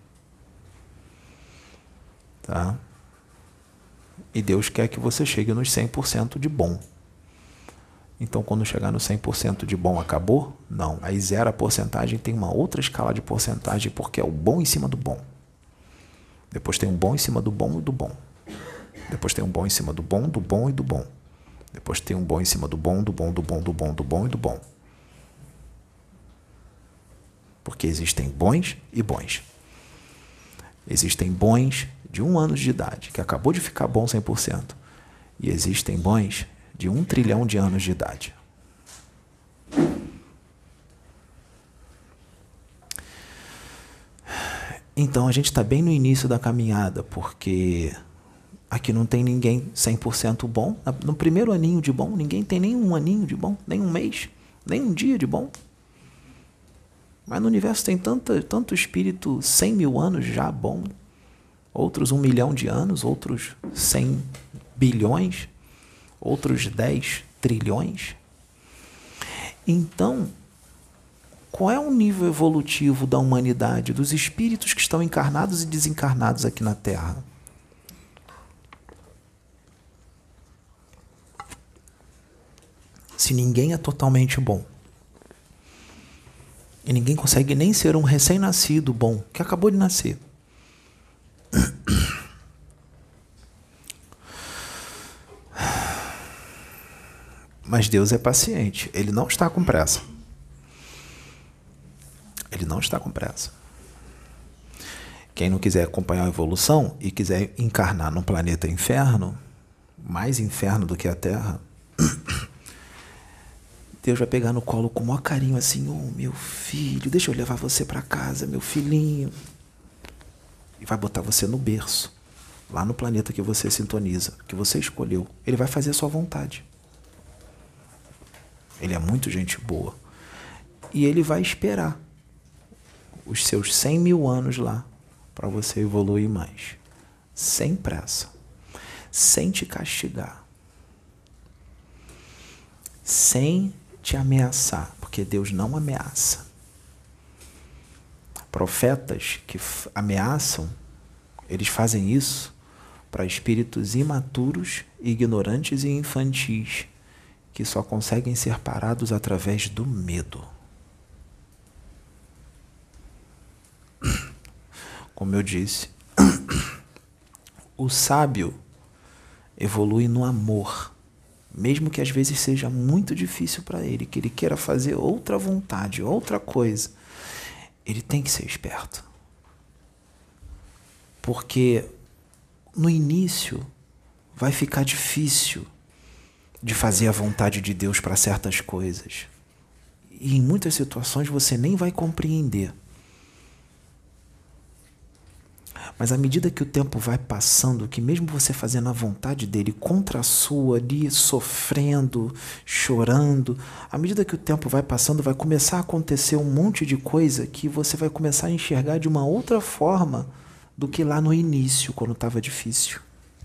Tá? E Deus quer que você chegue nos cem por cento de bom. Então, quando chegar no cem por cento de bom, acabou? Não. Aí zera a porcentagem, tem uma outra escala de porcentagem, porque é o bom em cima do bom. Depois tem um bom em cima do bom e do bom. Depois tem um bom em cima do bom, do bom e do bom. Depois tem um bom em cima do bom, do bom, do bom, do bom, do bom e do bom. Porque existem bons e bons. Existem bons de um ano de idade, que acabou de ficar bom cem por cento. E existem bons de um trilhão de anos de idade. Então a gente está bem no início da caminhada, porque aqui não tem ninguém cem por cento bom. No primeiro aninho de bom, ninguém tem nem um aninho de bom, nem um mês, nem um dia de bom. Mas no universo tem tanto, tanto espírito cem mil anos já bom, outros um milhão de anos, outros cem bilhões, outros dez trilhões. Então, qual é o nível evolutivo da humanidade, dos espíritos que estão encarnados e desencarnados aqui na Terra? Se ninguém é totalmente bom, e ninguém consegue nem ser um recém-nascido bom, que acabou de nascer. Mas Deus é paciente, Ele não está com pressa. Ele não está com pressa. Quem não quiser acompanhar a evolução e quiser encarnar no planeta inferno, mais inferno do que a Terra, Deus vai pegar no colo com o maior carinho assim, oh, meu filho, deixa eu levar você para casa, meu filhinho. E vai botar você no berço, lá no planeta que você sintoniza, que você escolheu. Ele vai fazer a sua vontade. Ele é muito gente boa. E ele vai esperar os seus cem mil anos lá para você evoluir mais. Sem pressa. Sem te castigar. Sem te ameaçar, porque Deus não ameaça. Profetas que ameaçam, eles fazem isso para espíritos imaturos, ignorantes e infantis, que só conseguem ser parados através do medo. Como eu disse, o sábio evolui no amor, mesmo que às vezes seja muito difícil para ele, que ele queira fazer outra vontade, outra coisa. Ele tem que ser esperto. Porque no início vai ficar difícil de fazer a vontade de Deus para certas coisas. e em muitas situações você nem vai compreender. Mas à medida que o tempo vai passando, que mesmo você fazendo a vontade dele contra a sua, ali sofrendo, chorando, à medida que o tempo vai passando, vai começar a acontecer um monte de coisa que você vai começar a enxergar de uma outra forma do que lá no início, quando estava difícil.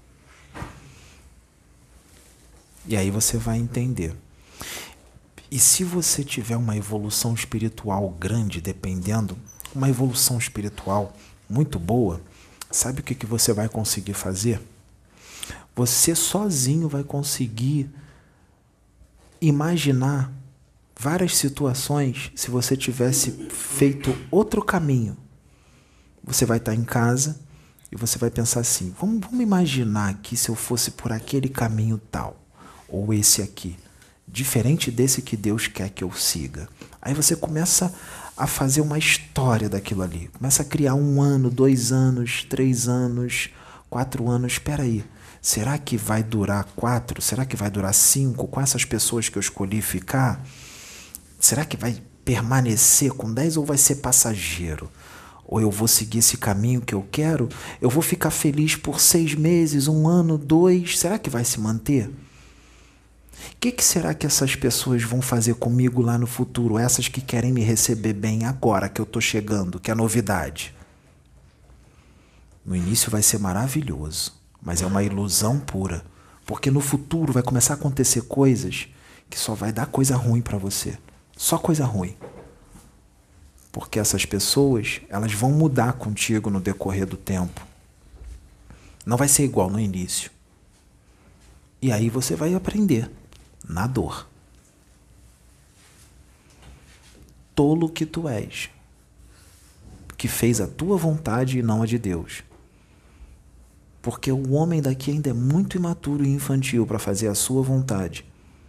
E aí você vai entender. E se você tiver uma evolução espiritual grande, dependendo, uma evolução espiritual muito boa, sabe o que, que você vai conseguir fazer? Você sozinho vai conseguir imaginar várias situações se você tivesse feito outro caminho. Você vai estar em casa e você vai pensar assim, vamos, vamos imaginar aqui se eu fosse por aquele caminho tal, ou esse aqui, diferente desse que Deus quer que eu siga. Aí você começa a fazer uma história daquilo ali. Começa a criar um ano, dois anos, três anos, quatro anos. Espera aí, será que vai durar quatro? Será que vai durar cinco? Com essas pessoas que eu escolhi ficar? Será que vai permanecer com dez ou vai ser passageiro? Ou eu vou seguir esse caminho que eu quero? Eu vou ficar feliz por seis meses, um ano, dois? Será que vai se manter? O que, que será que essas pessoas vão fazer comigo lá no futuro? Essas que querem me receber bem agora que eu estou chegando, que é novidade. No início vai ser maravilhoso, mas é uma ilusão pura. Porque no futuro vai começar a acontecer coisas que só vai dar coisa ruim para você. Só coisa ruim. Porque essas pessoas, elas vão mudar contigo no decorrer do tempo. Não vai ser igual no início. E aí você vai aprender. Na dor. Tolo que tu és, que fez a tua vontade e não a de Deus. Porque o homem daqui ainda é muito imaturo e infantil para fazer a sua vontade.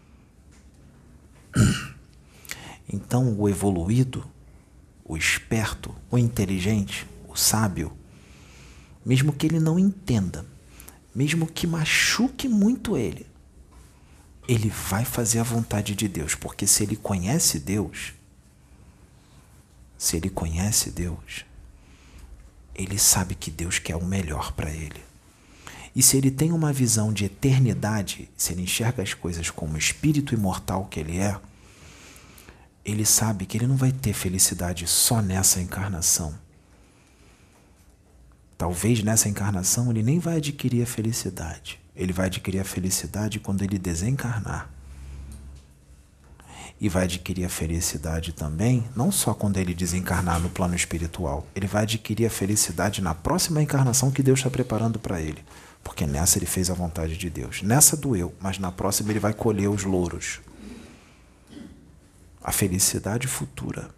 Então o evoluído, o esperto, o inteligente, o sábio, mesmo que ele não entenda, mesmo que machuque muito ele, ele vai fazer a vontade de Deus, porque se ele conhece Deus, se ele conhece Deus, ele sabe que Deus quer o melhor para ele. E se ele tem uma visão de eternidade, se ele enxerga as coisas como espírito imortal que ele é, ele sabe que ele não vai ter felicidade só nessa encarnação. Talvez nessa encarnação ele nem vai adquirir a felicidade. Ele vai adquirir a felicidade quando ele desencarnar. E vai adquirir a felicidade também, não só quando ele desencarnar no plano espiritual. Ele vai adquirir a felicidade na próxima encarnação que Deus está preparando para ele. Porque nessa ele fez a vontade de Deus. Nessa doeu, mas na próxima ele vai colher os louros. A felicidade futura.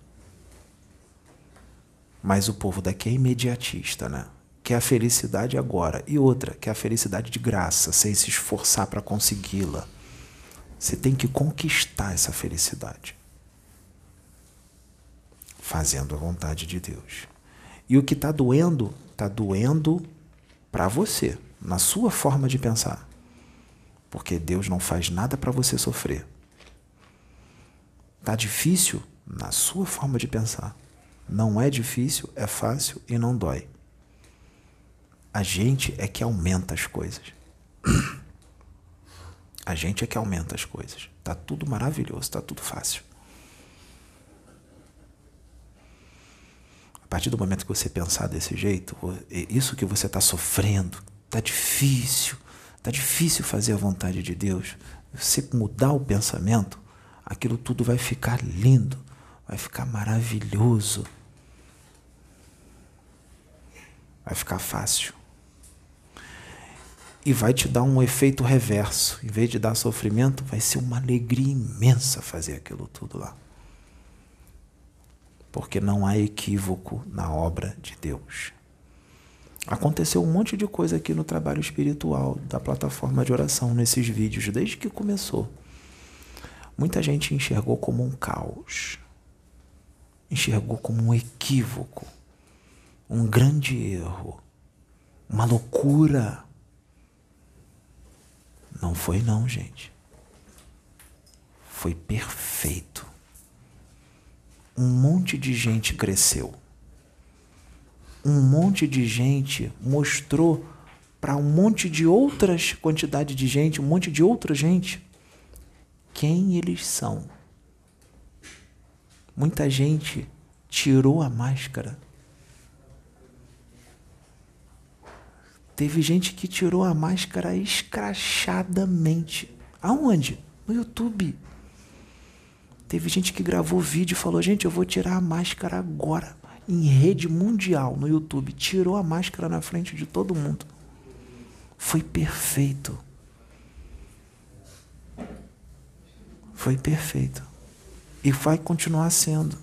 Mas o povo daqui é imediatista, né? Quer a felicidade agora. E outra, quer a felicidade de graça, sem se esforçar para consegui-la. Você tem que conquistar essa felicidade. Fazendo a vontade de Deus. E o que está doendo, está doendo para você, na sua forma de pensar. Porque Deus não faz nada para você sofrer. Está difícil na sua forma de pensar. Não é difícil, é fácil e não dói. A gente é que aumenta as coisas. A gente é que aumenta as coisas. Tá tudo maravilhoso, tá tudo fácil. A partir do momento que você pensar desse jeito, isso que você está sofrendo, tá difícil, tá difícil fazer a vontade de Deus. Você mudar o pensamento, aquilo tudo vai ficar lindo, vai ficar maravilhoso. Vai ficar fácil. E vai te dar um efeito reverso. Em vez de dar sofrimento, vai ser uma alegria imensa fazer aquilo tudo lá. Porque não há equívoco na obra de Deus. Aconteceu um monte de coisa aqui no trabalho espiritual da plataforma de oração, nesses vídeos, desde que começou. Muita gente enxergou como um caos. Enxergou como um equívoco. Um grande erro. Uma loucura. Não foi não, gente. Foi perfeito. um monte de gente cresceu. Um monte de gente mostrou para um monte de outras quantidade de gente, um monte de outra gente, quem eles são. Muita gente tirou a máscara. Teve gente que tirou a máscara escrachadamente. Aonde? No YouTube. Teve gente que gravou vídeo e falou, gente, eu vou tirar a máscara agora. Em rede mundial, no YouTube. Tirou a máscara na frente de todo mundo. Foi perfeito. Foi perfeito. E vai continuar sendo.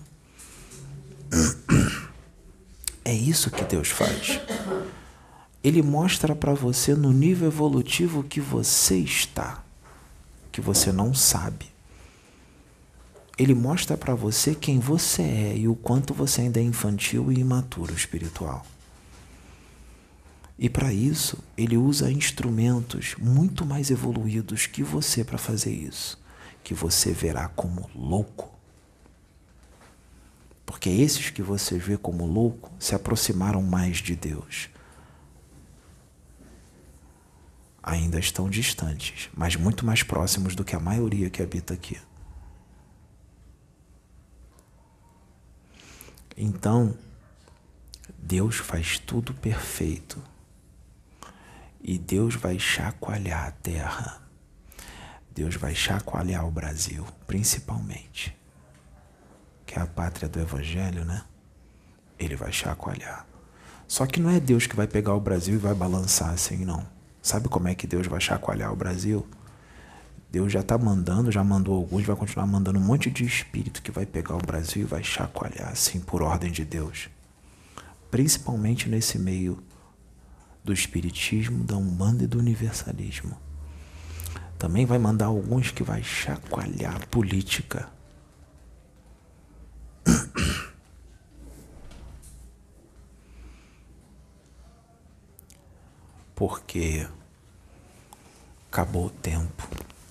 É isso que Deus faz. Ele mostra para você no nível evolutivo que você está, que você não sabe. Ele mostra para você quem você é e o quanto você ainda é infantil e imaturo espiritual. E para isso, ele usa instrumentos muito mais evoluídos que você para fazer isso, que você verá como louco. Porque esses que você vê como louco se aproximaram mais de Deus. Ainda estão distantes, mas muito mais próximos do que a maioria que habita aqui. Então, Deus faz tudo perfeito. E Deus vai chacoalhar a terra. Deus vai chacoalhar o Brasil, principalmente. Que é a pátria do Evangelho, né? Ele vai chacoalhar. Só que não é Deus que vai pegar o Brasil e vai balançar assim, não. Sabe como é que Deus vai chacoalhar o Brasil? Deus já está mandando, já mandou alguns, vai continuar mandando um monte de espírito que vai pegar o Brasil e vai chacoalhar assim por ordem de Deus. Principalmente nesse meio do espiritismo, da Umbanda e do universalismo. Também vai mandar alguns que vai chacoalhar a política. Porque acabou o tempo.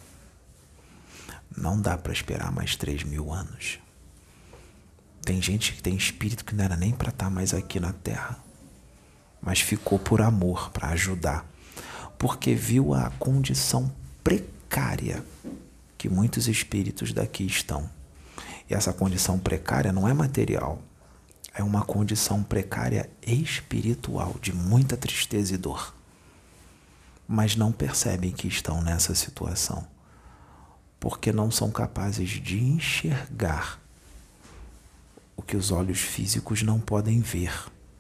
Não dá para esperar mais três mil anos. Tem gente que tem espírito que não era nem para estar mais aqui na Terra, mas ficou por amor, para ajudar, porque viu a condição precária que muitos espíritos daqui estão. E essa condição precária não é material, é uma condição precária espiritual, de muita tristeza e dor. Mas não percebem que estão nessa situação, porque não são capazes de enxergar o que os olhos físicos não podem ver,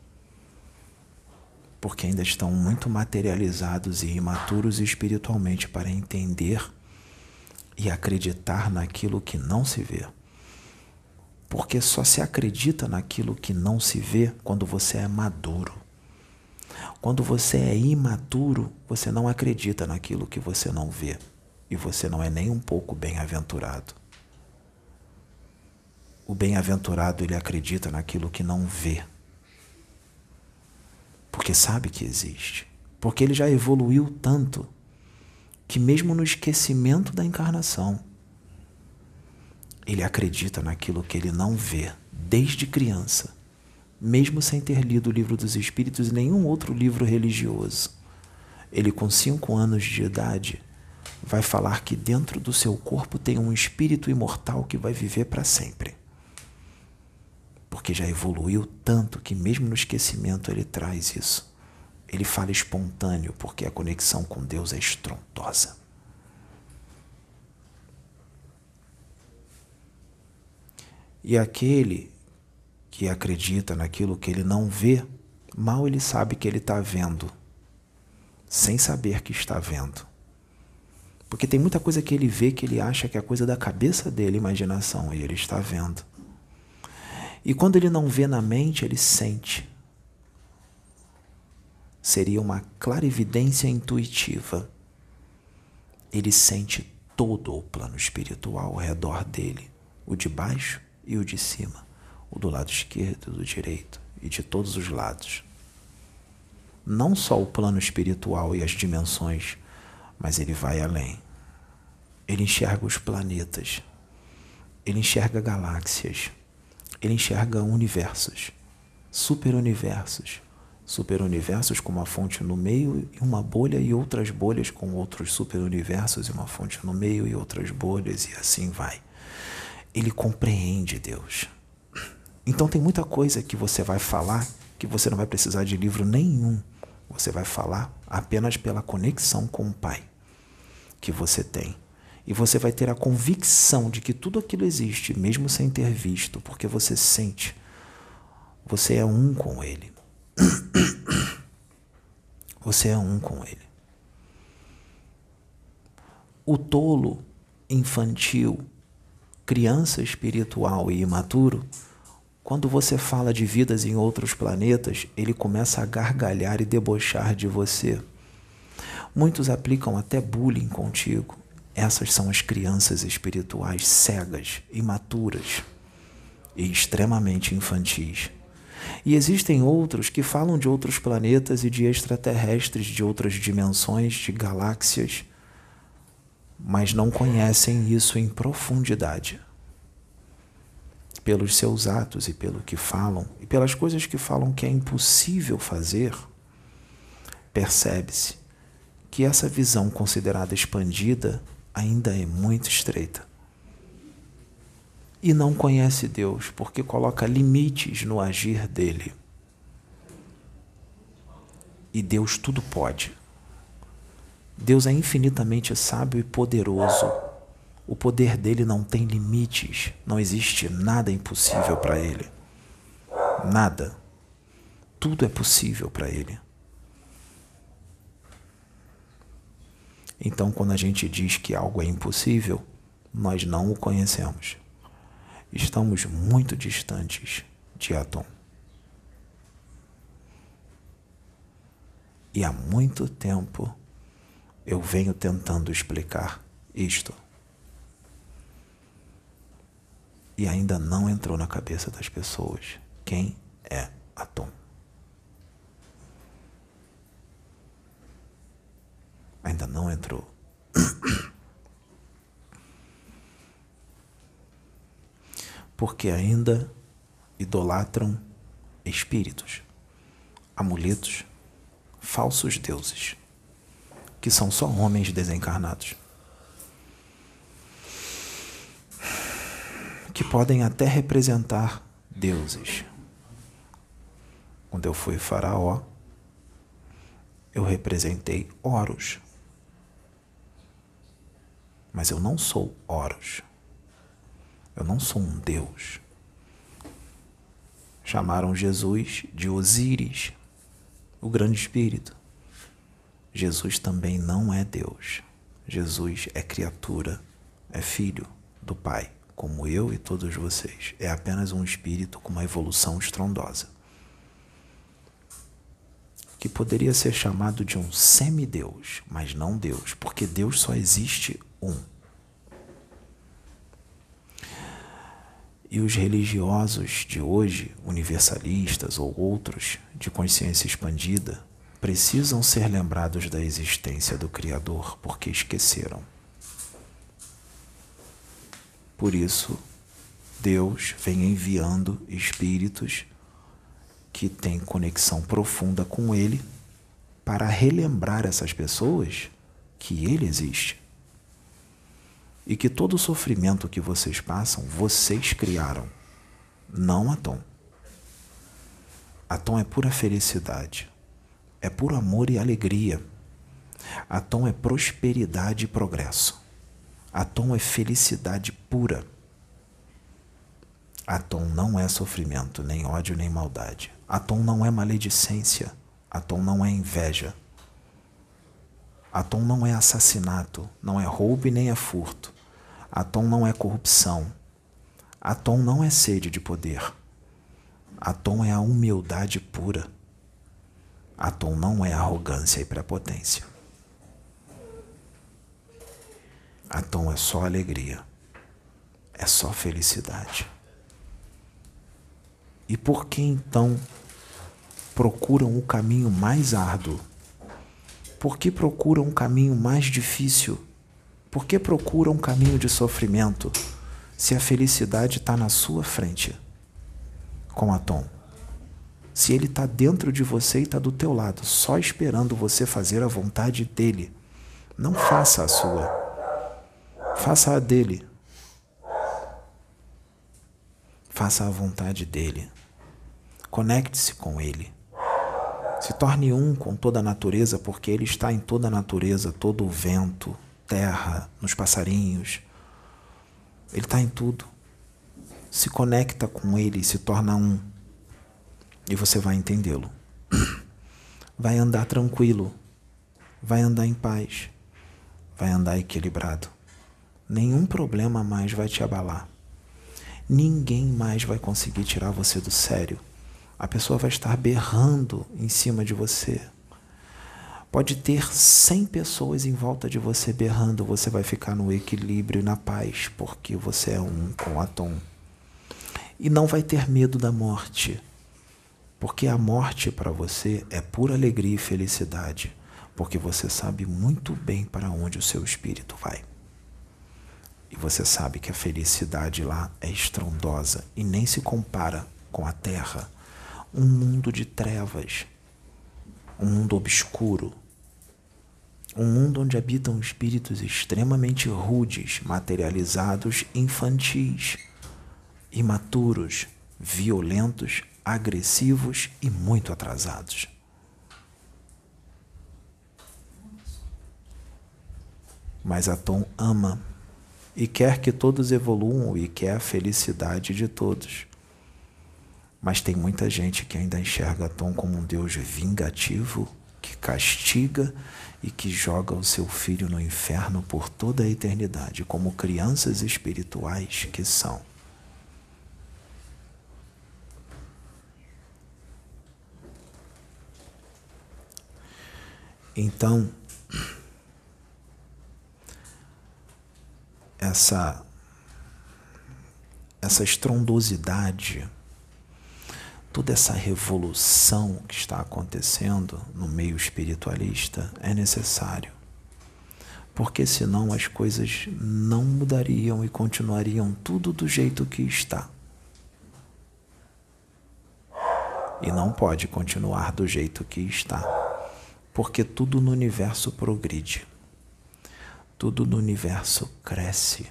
porque ainda estão muito materializados e imaturos espiritualmente para entender e acreditar naquilo que não se vê. Porque só se acredita naquilo que não se vê quando você é maduro. Quando você é imaturo, você não acredita naquilo que você não vê. E você não é nem um pouco bem-aventurado. O bem-aventurado, ele acredita naquilo que não vê. Porque sabe que existe. Porque ele já evoluiu tanto que mesmo no esquecimento da encarnação, ele acredita naquilo que ele não vê desde criança, mesmo sem ter lido o Livro dos Espíritos e nenhum outro livro religioso. Ele, com cinco anos de idade, vai falar que dentro do seu corpo tem um espírito imortal que vai viver para sempre. Porque já evoluiu tanto que mesmo no esquecimento ele traz isso. Ele fala espontâneo porque a conexão com Deus é estrondosa. E aquele que acredita naquilo que ele não vê, mal ele sabe que ele está vendo, sem saber que está vendo. Porque tem muita coisa que ele vê que ele acha que é coisa da cabeça dele, imaginação, e ele está vendo. E quando ele não vê na mente, ele sente. Seria uma clarividência intuitiva. Ele sente todo o plano espiritual ao redor dele, o de baixo e o de cima, o do lado esquerdo, do direito e de todos os lados. Não só o plano espiritual e as dimensões, mas ele vai além. Ele enxerga os planetas, ele enxerga galáxias, ele enxerga universos, superuniversos, superuniversos com uma fonte no meio e uma bolha, e outras bolhas com outros superuniversos e uma fonte no meio e outras bolhas, e assim vai. Ele compreende Deus. Então tem muita coisa que você vai falar que você não vai precisar de livro nenhum. Você vai falar apenas pela conexão com o Pai que você tem. E você vai ter a convicção de que tudo aquilo existe, mesmo sem ter visto, porque você sente. Você é um com Ele. Você é um com Ele. O tolo, infantil, criança espiritual e imaturo, quando você fala de vidas em outros planetas, ele começa a gargalhar e debochar de você. Muitos aplicam até bullying contigo. Essas são as crianças espirituais cegas, imaturas e extremamente infantis. E existem outros que falam de outros planetas e de extraterrestres, de outras dimensões, de galáxias, mas não conhecem isso em profundidade. Pelos seus atos e pelo que falam, e pelas coisas que falam que é impossível fazer, percebe-se que essa visão considerada expandida ainda é muito estreita. E não conhece Deus, porque coloca limites no agir dele. E Deus tudo pode. Deus é infinitamente sábio e poderoso. O poder dele não tem limites. Não existe nada impossível para ele. Nada. Tudo é possível para ele. Então, quando a gente diz que algo é impossível, nós não o conhecemos. Estamos muito distantes de Atom. E há muito tempo eu venho tentando explicar isto. E ainda não entrou na cabeça das pessoas quem é Atom. Ainda não entrou. Porque ainda idolatram espíritos, amuletos, falsos deuses, que são só homens desencarnados, que podem até representar deuses. Quando eu fui faraó, eu representei Horus. Mas eu não sou Horus. Eu não sou um deus. Chamaram Jesus de Osíris, o grande espírito. Jesus também não é Deus. Jesus é criatura, é filho do Pai, como eu e todos vocês. É apenas um espírito com uma evolução estrondosa, que poderia ser chamado de um semideus, mas não Deus, porque Deus só existe um. E os religiosos de hoje, universalistas ou outros de consciência expandida, precisam ser lembrados da existência do Criador, porque esqueceram. Por isso, Deus vem enviando espíritos que têm conexão profunda com Ele para relembrar essas pessoas que Ele existe. E que todo o sofrimento que vocês passam, vocês criaram, não Atom. Atom é pura felicidade, é puro amor e alegria. Atom é prosperidade e progresso. Atom é felicidade pura. Atom não é sofrimento, nem ódio, nem maldade. Atom não é maledicência. Atom não é inveja. Atom não é assassinato, não é roubo e nem é furto. Atom não é corrupção. Atom não é sede de poder. Atom é a humildade pura. Atom não é arrogância e prepotência. Atom é só alegria. É só felicidade. E por que então procuram o caminho mais árduo? Por que procuram um caminho mais difícil? Por que procuram um caminho de sofrimento, se a felicidade está na sua frente? com Atom. Se ele está dentro de você e está do teu lado, só esperando você fazer a vontade dele, não faça a sua, faça a dele. Faça a vontade dele. Conecte-se com ele. Se torne um com toda a natureza, porque ele está em toda a natureza, todo o vento, terra, nos passarinhos. Ele está em tudo. Se conecta com ele e se torna um. E você vai entendê-lo. Vai andar tranquilo. Vai andar em paz. Vai andar equilibrado. Nenhum problema mais vai te abalar. Ninguém mais vai conseguir tirar você do sério. A pessoa vai estar berrando em cima de você. Pode ter cem pessoas em volta de você berrando, você vai ficar no equilíbrio e na paz, porque você é um com Atom. E não vai ter medo da morte, porque a morte para você é pura alegria e felicidade, porque você sabe muito bem para onde o seu espírito vai. E você sabe que a felicidade lá é estrondosa e nem se compara com a Terra. Um mundo de trevas, um mundo obscuro, um mundo onde habitam espíritos extremamente rudes, materializados, infantis, imaturos, violentos, agressivos e muito atrasados. Mas Atom ama e quer que todos evoluam e quer a felicidade de todos. Mas tem muita gente que ainda enxerga Atom como um Deus vingativo, que castiga e que joga o seu filho no inferno por toda a eternidade, como crianças espirituais que são. Então, essa, essa estrondosidade, toda essa revolução que está acontecendo no meio espiritualista é necessário, porque senão as coisas não mudariam e continuariam tudo do jeito que está. E não pode continuar do jeito que está, porque tudo no universo progride, tudo no universo cresce.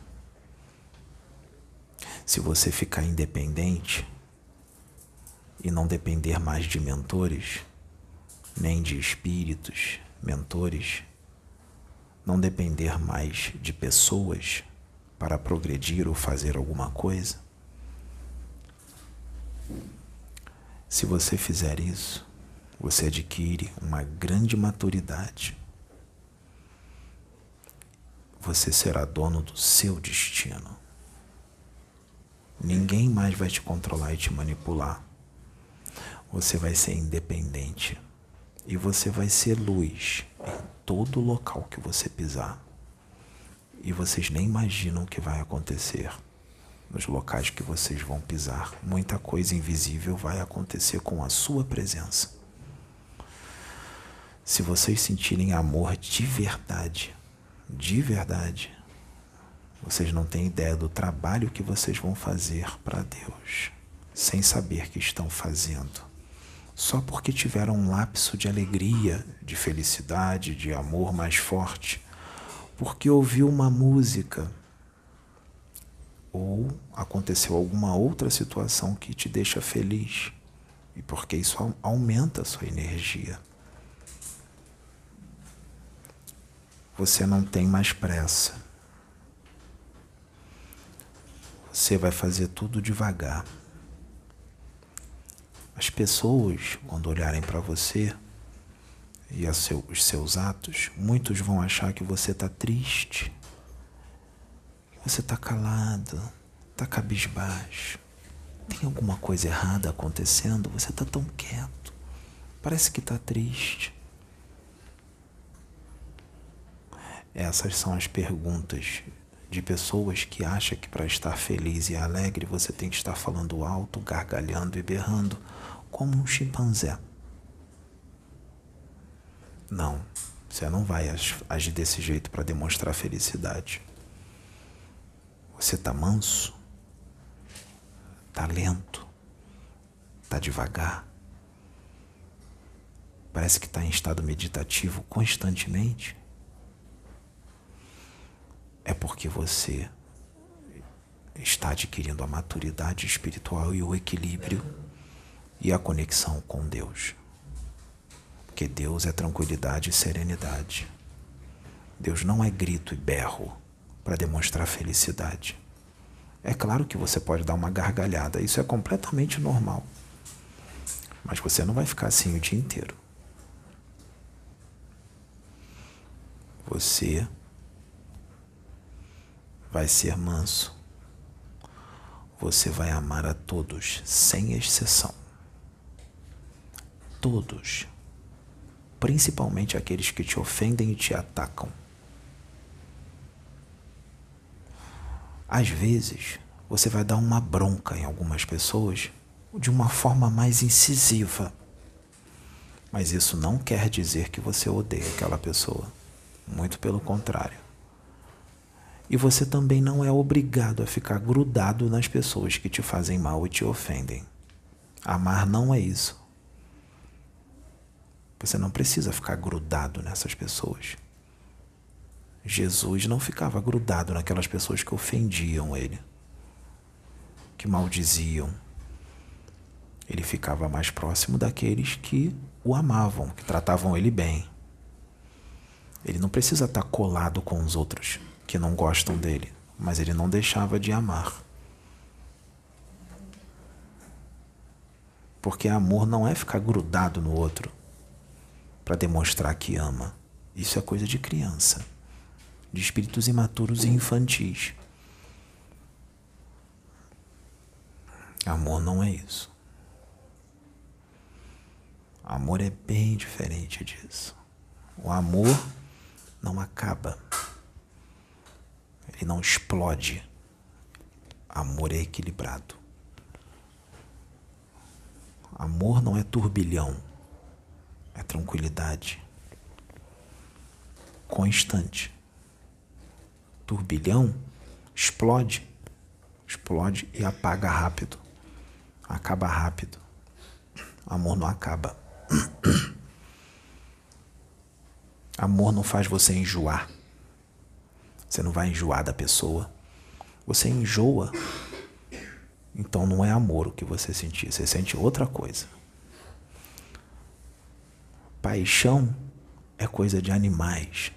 Se você ficar independente e não depender mais de mentores, nem de espíritos, mentores, não depender mais de pessoas para progredir ou fazer alguma coisa, se você fizer isso, você adquire uma grande maturidade. Você será dono do seu destino. Ninguém mais vai te controlar e te manipular. Você vai ser independente. E você vai ser luz em todo local que você pisar. E vocês nem imaginam o que vai acontecer nos locais que vocês vão pisar. Muita coisa invisível vai acontecer com a sua presença. Se vocês sentirem amor de verdade, de verdade, vocês não têm ideia do trabalho que vocês vão fazer para Deus, sem saber que estão fazendo, só porque tiveram um lapso de alegria, de felicidade, de amor mais forte, porque ouviu uma música, ou aconteceu alguma outra situação que te deixa feliz, e porque isso aumenta a sua energia. Você não tem mais pressa. Você vai fazer tudo devagar. As pessoas, quando olharem para você e a seu, os seus atos, muitos vão achar que você está triste, que você está calado, está cabisbaixo. Tem alguma coisa errada acontecendo? Você está tão quieto. Parece que está triste. Essas são as perguntas de pessoas que acham que para estar feliz e alegre você tem que estar falando alto, gargalhando e berrando, como um chimpanzé. Não, você não vai agir desse jeito para demonstrar felicidade. Você está manso, está lento, está devagar, parece que está em estado meditativo constantemente, é porque você está adquirindo a maturidade espiritual e o equilíbrio e a conexão com Deus. Porque Deus é tranquilidade e serenidade. Deus não é grito e berro para demonstrar felicidade. É claro que você pode dar uma gargalhada, isso é completamente normal. Mas você não vai ficar assim o dia inteiro. Você vai ser manso. Você vai amar a todos, sem exceção. Todos. Principalmente aqueles que te ofendem e te atacam. Às vezes, você vai dar uma bronca em algumas pessoas de uma forma mais incisiva. Mas isso não quer dizer que você odeia aquela pessoa. Muito pelo contrário. E você também não é obrigado a ficar grudado nas pessoas que te fazem mal e te ofendem. Amar não é isso. Você não precisa ficar grudado nessas pessoas. Jesus não ficava grudado naquelas pessoas que ofendiam ele, que maldiziam. Ele ficava mais próximo daqueles que o amavam, que tratavam ele bem. Ele não precisa estar colado com os outros que não gostam dele, mas ele não deixava de amar. Porque amor não é ficar grudado no outro para demonstrar que ama. Isso é coisa de criança, de espíritos imaturos e infantis. Amor não é isso. Amor é bem diferente disso. O amor não acaba. Ele não explode. Amor é equilibrado. Amor não é turbilhão. É tranquilidade. Constante. Turbilhão explode. Explode e apaga rápido. Acaba rápido. Amor não acaba. Amor não faz você enjoar. Você não vai enjoar da pessoa. Você enjoa. Então não é amor o que você sentir. Você sente outra coisa. Paixão é coisa de animais.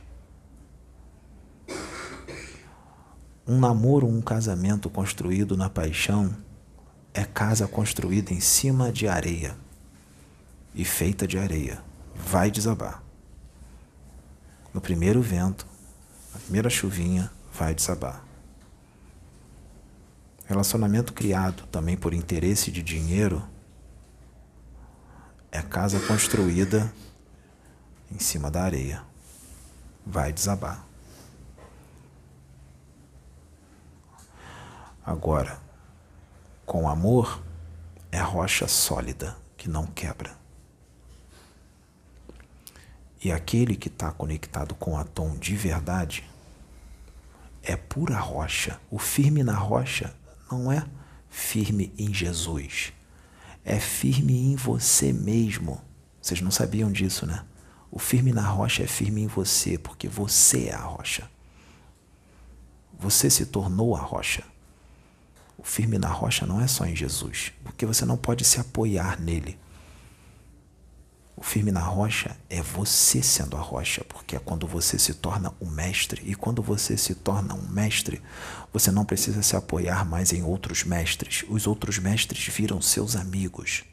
Um namoro, um casamento construído na paixão é casa construída em cima de areia e feita de areia. Vai desabar. No primeiro vento, na primeira chuvinha, vai desabar. Relacionamento criado também por interesse de dinheiro é casa construída em cima da areia. Vai desabar. Agora, com amor, é rocha sólida que não quebra. E aquele que está conectado com o Atom de verdade é pura rocha. O firme na rocha não é firme em Jesus. É firme em você mesmo. Vocês não sabiam disso, né? O firme na rocha é firme em você, porque você é a rocha. Você se tornou a rocha. O firme na rocha não é só em Jesus, porque você não pode se apoiar nele. O firme na rocha é você sendo a rocha, porque é quando você se torna um mestre. E quando você se torna um mestre, você não precisa se apoiar mais em outros mestres. Os outros mestres viram seus amigos.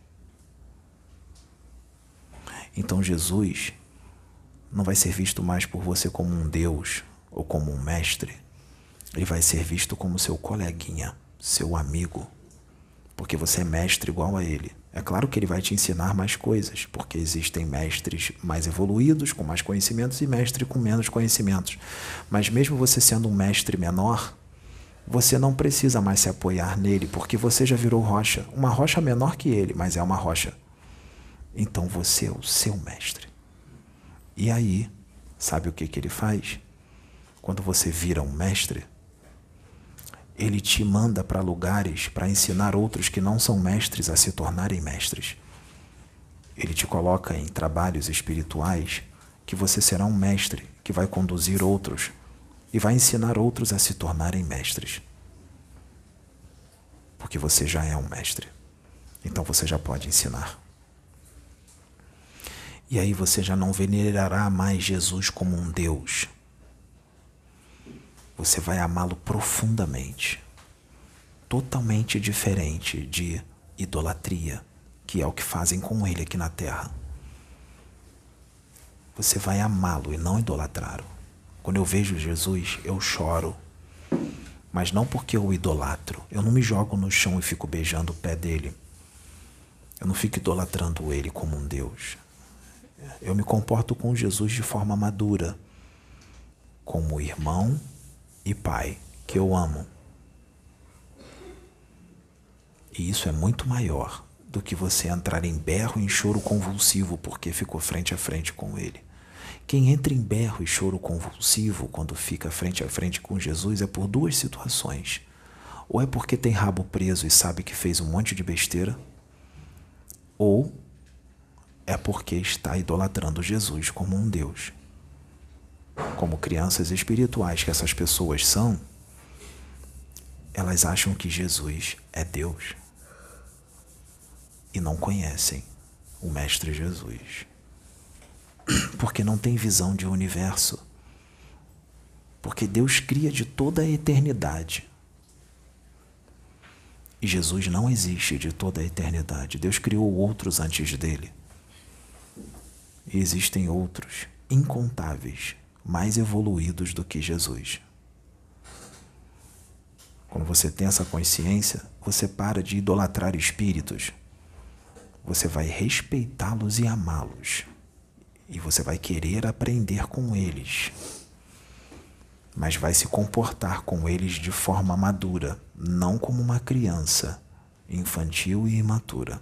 Então Jesus não vai ser visto mais por você como um Deus ou como um mestre. Ele vai ser visto como seu coleguinha, seu amigo, porque você é mestre igual a ele. É claro que ele vai te ensinar mais coisas, porque existem mestres mais evoluídos, com mais conhecimentos, e mestre com menos conhecimentos. Mas mesmo você sendo um mestre menor, você não precisa mais se apoiar nele, porque você já virou rocha. Uma rocha menor que ele, mas é uma rocha. Então você é o seu mestre. E aí, sabe o que que ele faz? Quando você vira um mestre, ele te manda para lugares para ensinar outros que não são mestres a se tornarem mestres. Ele te coloca em trabalhos espirituais que você será um mestre, que vai conduzir outros e vai ensinar outros a se tornarem mestres. Porque você já é um mestre. Então você já pode ensinar. E aí você já não venerará mais Jesus como um Deus. Você vai amá-lo profundamente. Totalmente diferente de idolatria, que é o que fazem com ele aqui na Terra. Você vai amá-lo e não idolatrá-lo. Quando eu vejo Jesus, eu choro. Mas não porque eu o idolatro. Eu não me jogo no chão e fico beijando o pé dele. Eu não fico idolatrando ele como um Deus. Eu me comporto com Jesus de forma madura, como irmão e pai, que eu amo. E isso é muito maior do que você entrar em berro e em choro convulsivo porque ficou frente a frente com ele. Quem entra em berro e choro convulsivo quando fica frente a frente com Jesus é por duas situações. Ou é porque tem rabo preso e sabe que fez um monte de besteira, ou é porque está idolatrando Jesus como um Deus. Como crianças espirituais que essas pessoas são, elas acham que Jesus é Deus e não conhecem o Mestre Jesus. Porque não tem visão de universo. Porque Deus cria de toda a eternidade. E Jesus não existe de toda a eternidade. Deus criou outros antes dele. E existem outros incontáveis, mais evoluídos do que Jesus. Quando você tem essa consciência, você para de idolatrar espíritos. Você vai respeitá-los e amá-los. E você vai querer aprender com eles. Mas vai se comportar com eles de forma madura, não como uma criança, infantil e imatura.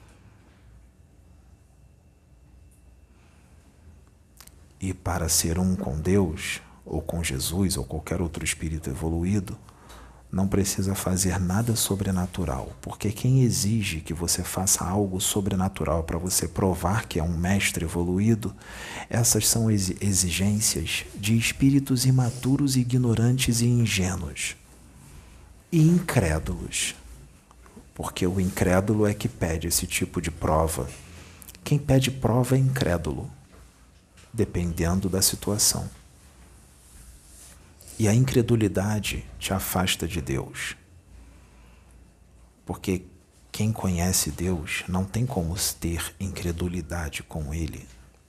E para ser um com Deus, ou com Jesus, ou qualquer outro espírito evoluído, não precisa fazer nada sobrenatural, porque quem exige que você faça algo sobrenatural para você provar que é um mestre evoluído, essas são exigências de espíritos imaturos, ignorantes e ingênuos. E incrédulos, porque o incrédulo é que pede esse tipo de prova. Quem pede prova é incrédulo, dependendo da situação. E a incredulidade te afasta de Deus. Porque quem conhece Deus não tem como ter incredulidade com Ele.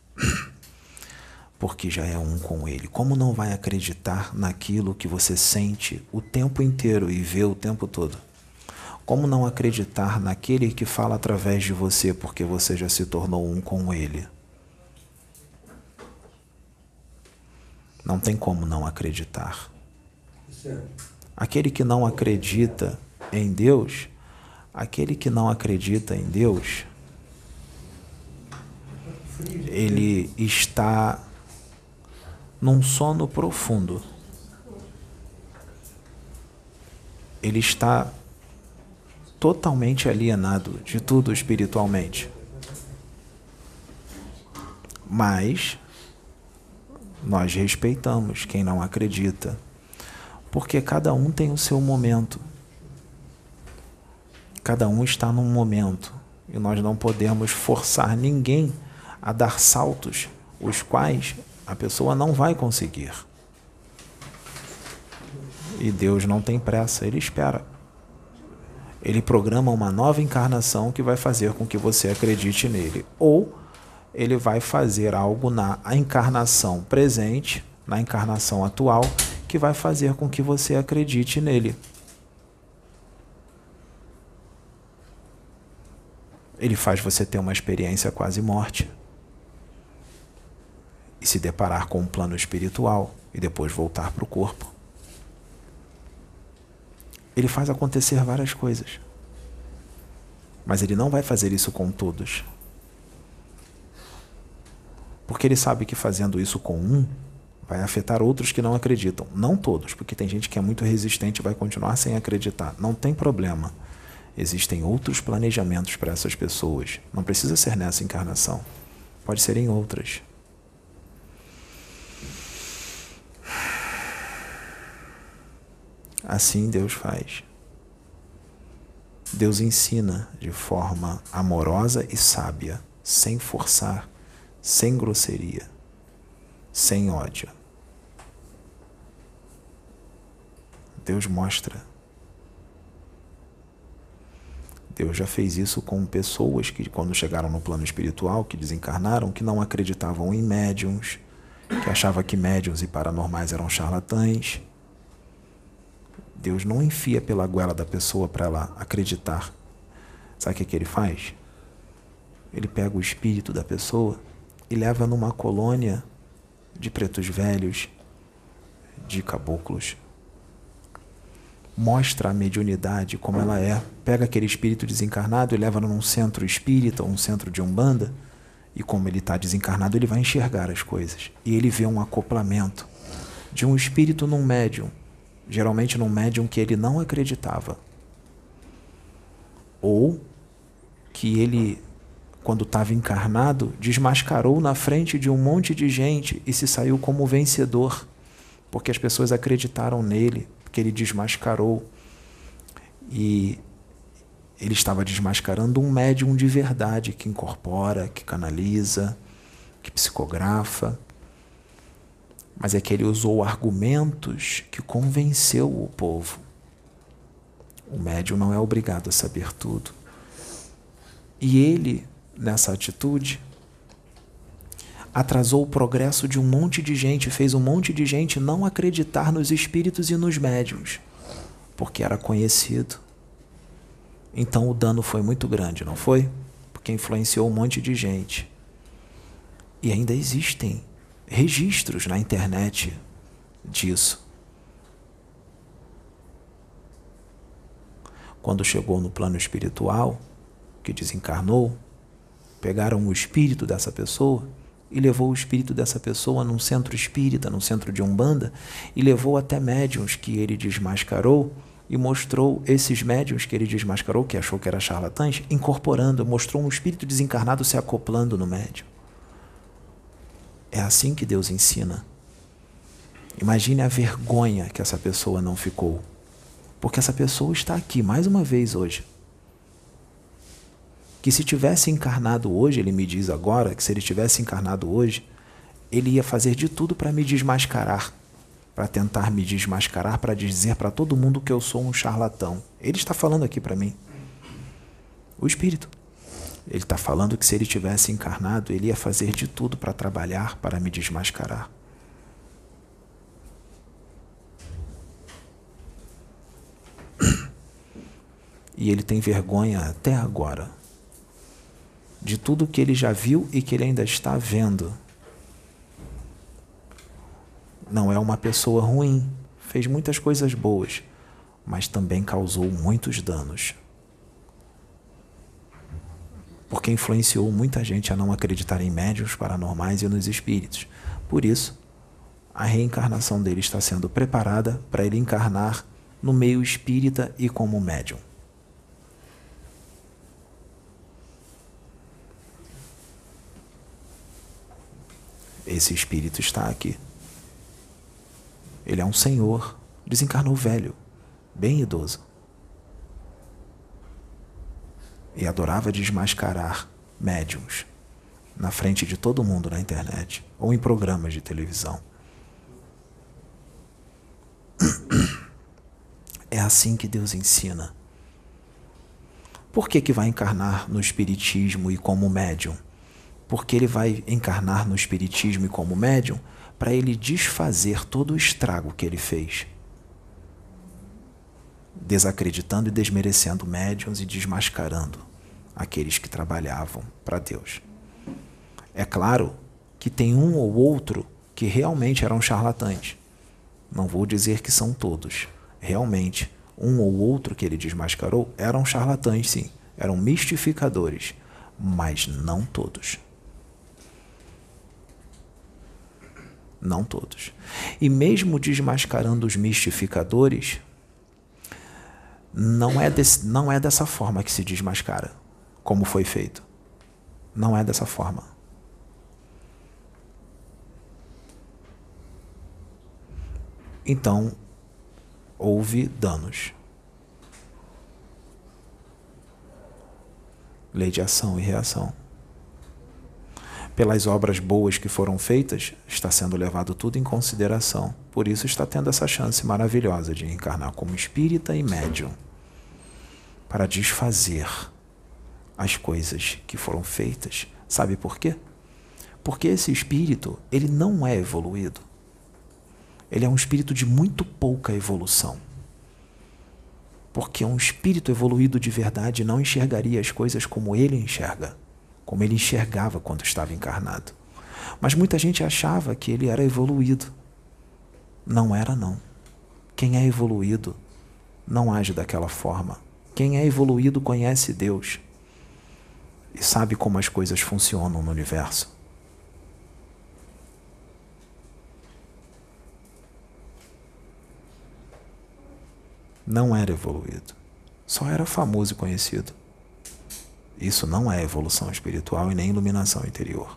Porque já é um com Ele. Como não vai acreditar naquilo que você sente o tempo inteiro e vê o tempo todo? Como não acreditar naquele que fala através de você porque você já se tornou um com Ele? Não tem como não acreditar. Aquele que não acredita em Deus, aquele que não acredita em Deus, ele está num sono profundo. Ele está totalmente alienado de tudo espiritualmente. Mas nós respeitamos quem não acredita, porque cada um tem o seu momento. Cada um está num momento e nós não podemos forçar ninguém a dar saltos, os quais a pessoa não vai conseguir. E Deus não tem pressa, Ele espera. Ele programa uma nova encarnação que vai fazer com que você acredite nele. Ou Ele vai fazer algo na encarnação presente, na encarnação atual, que vai fazer com que você acredite nele. Ele faz você ter uma experiência quase morte e se deparar com um plano espiritual e depois voltar para o corpo. Ele faz acontecer várias coisas, mas ele não vai fazer isso com todos. Porque ele sabe que fazendo isso com um, vai afetar outros que não acreditam. Não todos, porque tem gente que é muito resistente e vai continuar sem acreditar. Não tem problema. Existem outros planejamentos para essas pessoas. Não precisa ser nessa encarnação. Pode ser em outras. Assim Deus faz. Deus ensina de forma amorosa e sábia, sem forçar, sem grosseria, sem ódio. Deus mostra. Deus já fez isso com pessoas que, quando chegaram no plano espiritual, que desencarnaram, que não acreditavam em médiuns, que achavam que médiuns e paranormais eram charlatães. Deus não enfia pela goela da pessoa para ela acreditar. Sabe o que, que ele faz? Ele pega o espírito da pessoa e leva numa colônia de pretos velhos, de caboclos. Mostra a mediunidade como ela é. Pega aquele espírito desencarnado e leva num centro espírita, ou um centro de umbanda, e como ele está desencarnado, ele vai enxergar as coisas. E ele vê um acoplamento de um espírito num médium, geralmente num médium que ele não acreditava. Ou que ele, quando estava encarnado, desmascarou na frente de um monte de gente e se saiu como vencedor, porque as pessoas acreditaram nele, porque ele desmascarou. E ele estava desmascarando um médium de verdade, que incorpora, que canaliza, que psicografa. Mas é que ele usou argumentos que convenceu o povo. O médium não é obrigado a saber tudo. E ele, nessa atitude, atrasou o progresso de um monte de gente, fez um monte de gente não acreditar nos espíritos e nos médiuns, porque era conhecido. Então o dano foi muito grande, não foi? Porque influenciou um monte de gente. E ainda existem registros na internet disso. Quando chegou no plano espiritual, que desencarnou, pegaram o espírito dessa pessoa e levou o espírito dessa pessoa num centro espírita, num centro de umbanda, e levou até médiuns que ele desmascarou e mostrou esses médiuns que ele desmascarou, que achou que eram charlatães, incorporando, mostrou um espírito desencarnado se acoplando no médium. É assim que Deus ensina. Imagine a vergonha que essa pessoa não ficou. Porque essa pessoa está aqui mais uma vez hoje. Que se tivesse encarnado hoje, ele me diz agora, que se ele tivesse encarnado hoje, ele ia fazer de tudo para me desmascarar, para tentar me desmascarar, para dizer para todo mundo que eu sou um charlatão. Ele está falando aqui para mim. O Espírito. Ele está falando que se ele tivesse encarnado, ele ia fazer de tudo para trabalhar, para me desmascarar. E ele tem vergonha até agora de tudo que ele já viu e que ele ainda está vendo. Não é uma pessoa ruim, fez muitas coisas boas, mas também causou muitos danos. Porque influenciou muita gente a não acreditar em médiuns paranormais e nos espíritos. Por isso, a reencarnação dele está sendo preparada para ele encarnar no meio espírita e como médium. Esse espírito está aqui. Ele é um senhor, desencarnou velho, bem idoso. E adorava desmascarar médiuns na frente de todo mundo na internet ou em programas de televisão. É assim que Deus ensina. Por que que vai encarnar no espiritismo e como médium? Porque ele vai encarnar no espiritismo e como médium para ele desfazer todo o estrago que ele fez, desacreditando e desmerecendo médiuns e desmascarando aqueles que trabalhavam para Deus. É claro que tem um ou outro que realmente eram charlatães. Não vou dizer que são todos. Realmente, um ou outro que ele desmascarou eram charlatães, sim. Eram mistificadores, mas não todos. Não todos. E mesmo desmascarando os mistificadores, não é, desse, não é dessa forma que se desmascara, como foi feito. Não é dessa forma. Então, houve danos. Lei de ação e reação. Pelas obras boas que foram feitas, está sendo levado tudo em consideração. Por isso está tendo essa chance maravilhosa de encarnar como espírita e médium, para desfazer as coisas que foram feitas. Sabe por quê? Porque esse espírito, ele não é evoluído. Ele é um espírito de muito pouca evolução. Porque um espírito evoluído de verdade não enxergaria as coisas como ele enxerga, como ele enxergava quando estava encarnado. Mas muita gente achava que ele era evoluído. Não era, não. Quem é evoluído não age daquela forma. Quem é evoluído conhece Deus e sabe como as coisas funcionam no universo. Não era evoluído, só era famoso e conhecido. Isso não é evolução espiritual e nem iluminação interior.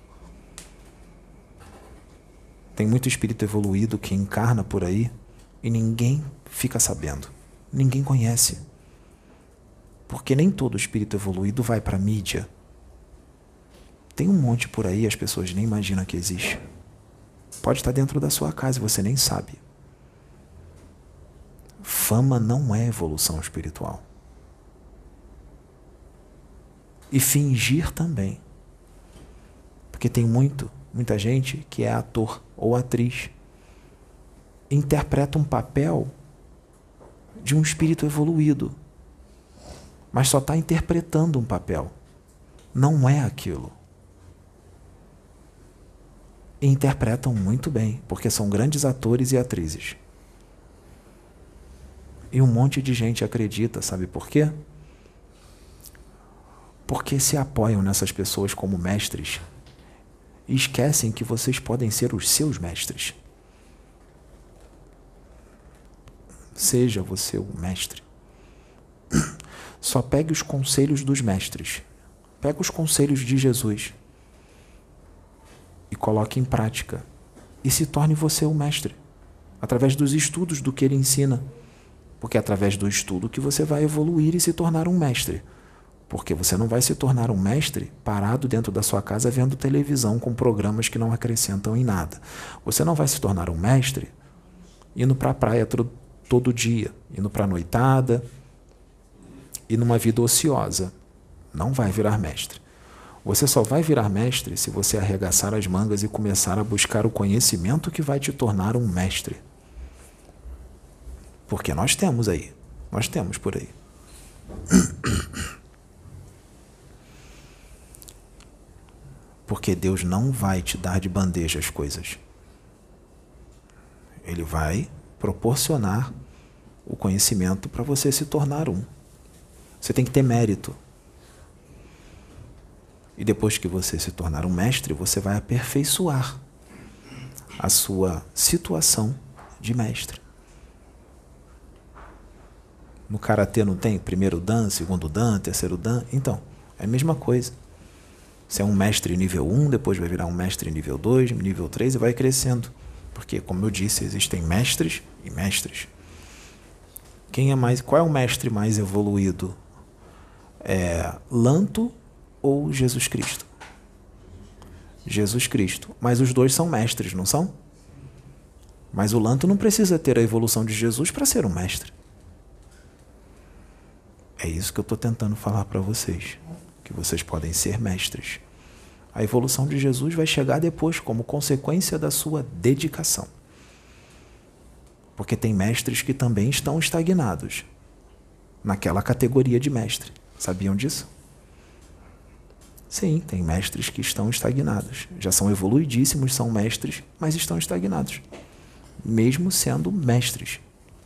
Tem muito espírito evoluído que encarna por aí e ninguém fica sabendo, ninguém conhece. Porque nem todo espírito evoluído vai para a mídia. Tem um monte por aí, as pessoas nem imaginam que existe. Pode estar dentro da sua casa e você nem sabe. Fama não é evolução espiritual. E fingir também. Porque tem muito, muita gente que é ator ou atriz. Interpreta um papel de um espírito evoluído. Mas só está interpretando um papel. Não é aquilo. E interpretam muito bem, porque são grandes atores e atrizes. E um monte de gente acredita, sabe por quê? Porque se apoiam nessas pessoas como mestres e esquecem que vocês podem ser os seus mestres. Seja você o mestre. Só pegue os conselhos dos mestres. Pega os conselhos de Jesus e coloque em prática. E se torne você o mestre, através dos estudos do que ele ensina. Porque é através do estudo que você vai evoluir e se tornar um mestre. Porque você não vai se tornar um mestre parado dentro da sua casa vendo televisão com programas que não acrescentam em nada. Você não vai se tornar um mestre indo para a praia todo, todo dia, indo para a noitada e numa vida ociosa. Não vai virar mestre. Você só vai virar mestre se você arregaçar as mangas e começar a buscar o conhecimento que vai te tornar um mestre. Porque nós temos aí, nós temos por aí. Porque Deus não vai te dar de bandeja as coisas. Ele vai proporcionar o conhecimento para você se tornar um. Você tem que ter mérito. E depois que você se tornar um mestre, você vai aperfeiçoar a sua situação de mestre. No karatê não tem primeiro dan, segundo dan, terceiro dan? Então, é a mesma coisa. Você é um mestre nível um, depois vai virar um mestre nível dois, nível três e vai crescendo. Porque, como eu disse, existem mestres e mestres. Quem é mais, qual é o mestre mais evoluído? É Lanto ou Jesus Cristo? Jesus Cristo. Mas os dois são mestres, não são? Mas o Lanto não precisa ter a evolução de Jesus para ser um mestre. É isso que eu estou tentando falar para vocês, que vocês podem ser mestres. A evolução de Jesus vai chegar depois, como consequência da sua dedicação. Porque tem mestres que também estão estagnados naquela categoria de mestre. Sabiam disso? Sim, tem mestres que estão estagnados. Já são evoluidíssimos, são mestres, mas estão estagnados, mesmo sendo mestres.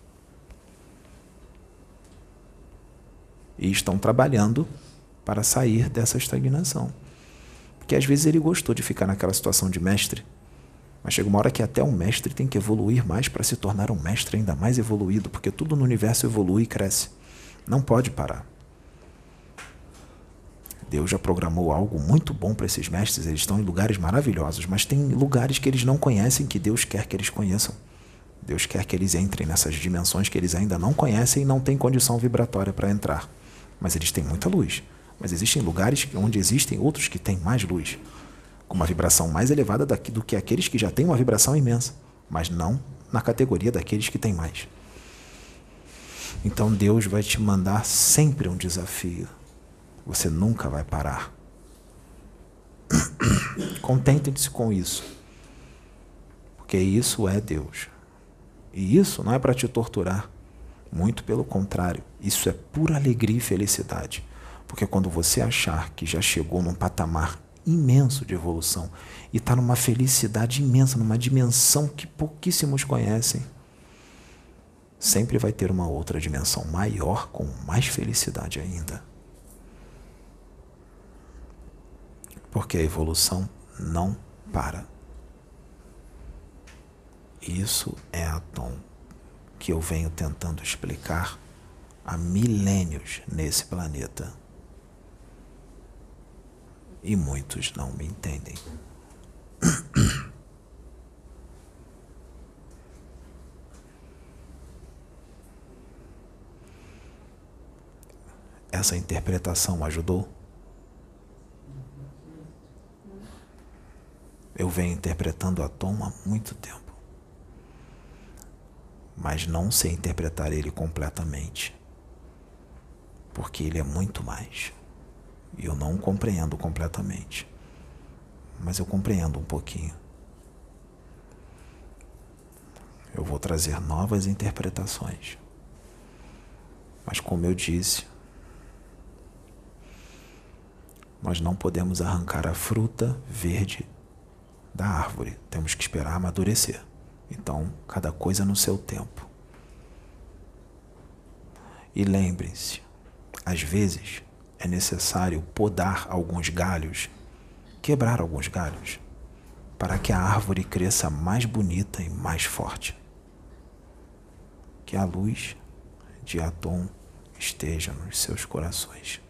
E estão trabalhando para sair dessa estagnação. Porque às vezes ele gostou de ficar naquela situação de mestre, Mas chega uma hora que até o mestre tem que evoluir mais para se tornar um mestre ainda mais evoluído, porque tudo no universo evolui e cresce. Não pode parar. Deus já programou algo muito bom para esses mestres, eles estão em lugares maravilhosos, mas tem lugares que eles não conhecem, que Deus quer que eles conheçam. Deus quer que eles entrem nessas dimensões que eles ainda não conhecem e não têm condição vibratória para entrar. Mas eles têm muita luz. Mas existem lugares onde existem outros que têm mais luz, com uma vibração mais elevada do que aqueles que já têm uma vibração imensa, mas não na categoria daqueles que têm mais. Então Deus vai te mandar sempre um desafio. Você nunca vai parar. Contentem-se com isso. Porque isso é Deus. E isso não é para te torturar. Muito pelo contrário. Isso é pura alegria e felicidade. Porque quando você achar que já chegou num patamar imenso de evolução e está numa felicidade imensa, numa dimensão que pouquíssimos conhecem, sempre vai ter uma outra dimensão maior com mais felicidade ainda. Porque a evolução não para. Isso é a tom que eu venho tentando explicar há milênios nesse planeta. E muitos não me entendem. Essa interpretação ajudou? Eu venho interpretando a tom há muito tempo, mas não sei interpretar ele completamente, porque ele é muito mais, e eu não o compreendo completamente, mas eu compreendo um pouquinho. Eu vou trazer novas interpretações, mas como eu disse, nós não podemos arrancar a fruta verde da árvore, temos que esperar amadurecer. Então, cada coisa no seu tempo. E lembrem-se, às vezes é necessário podar alguns galhos, quebrar alguns galhos, para que a árvore cresça mais bonita e mais forte. Que a luz de Atom esteja nos seus corações.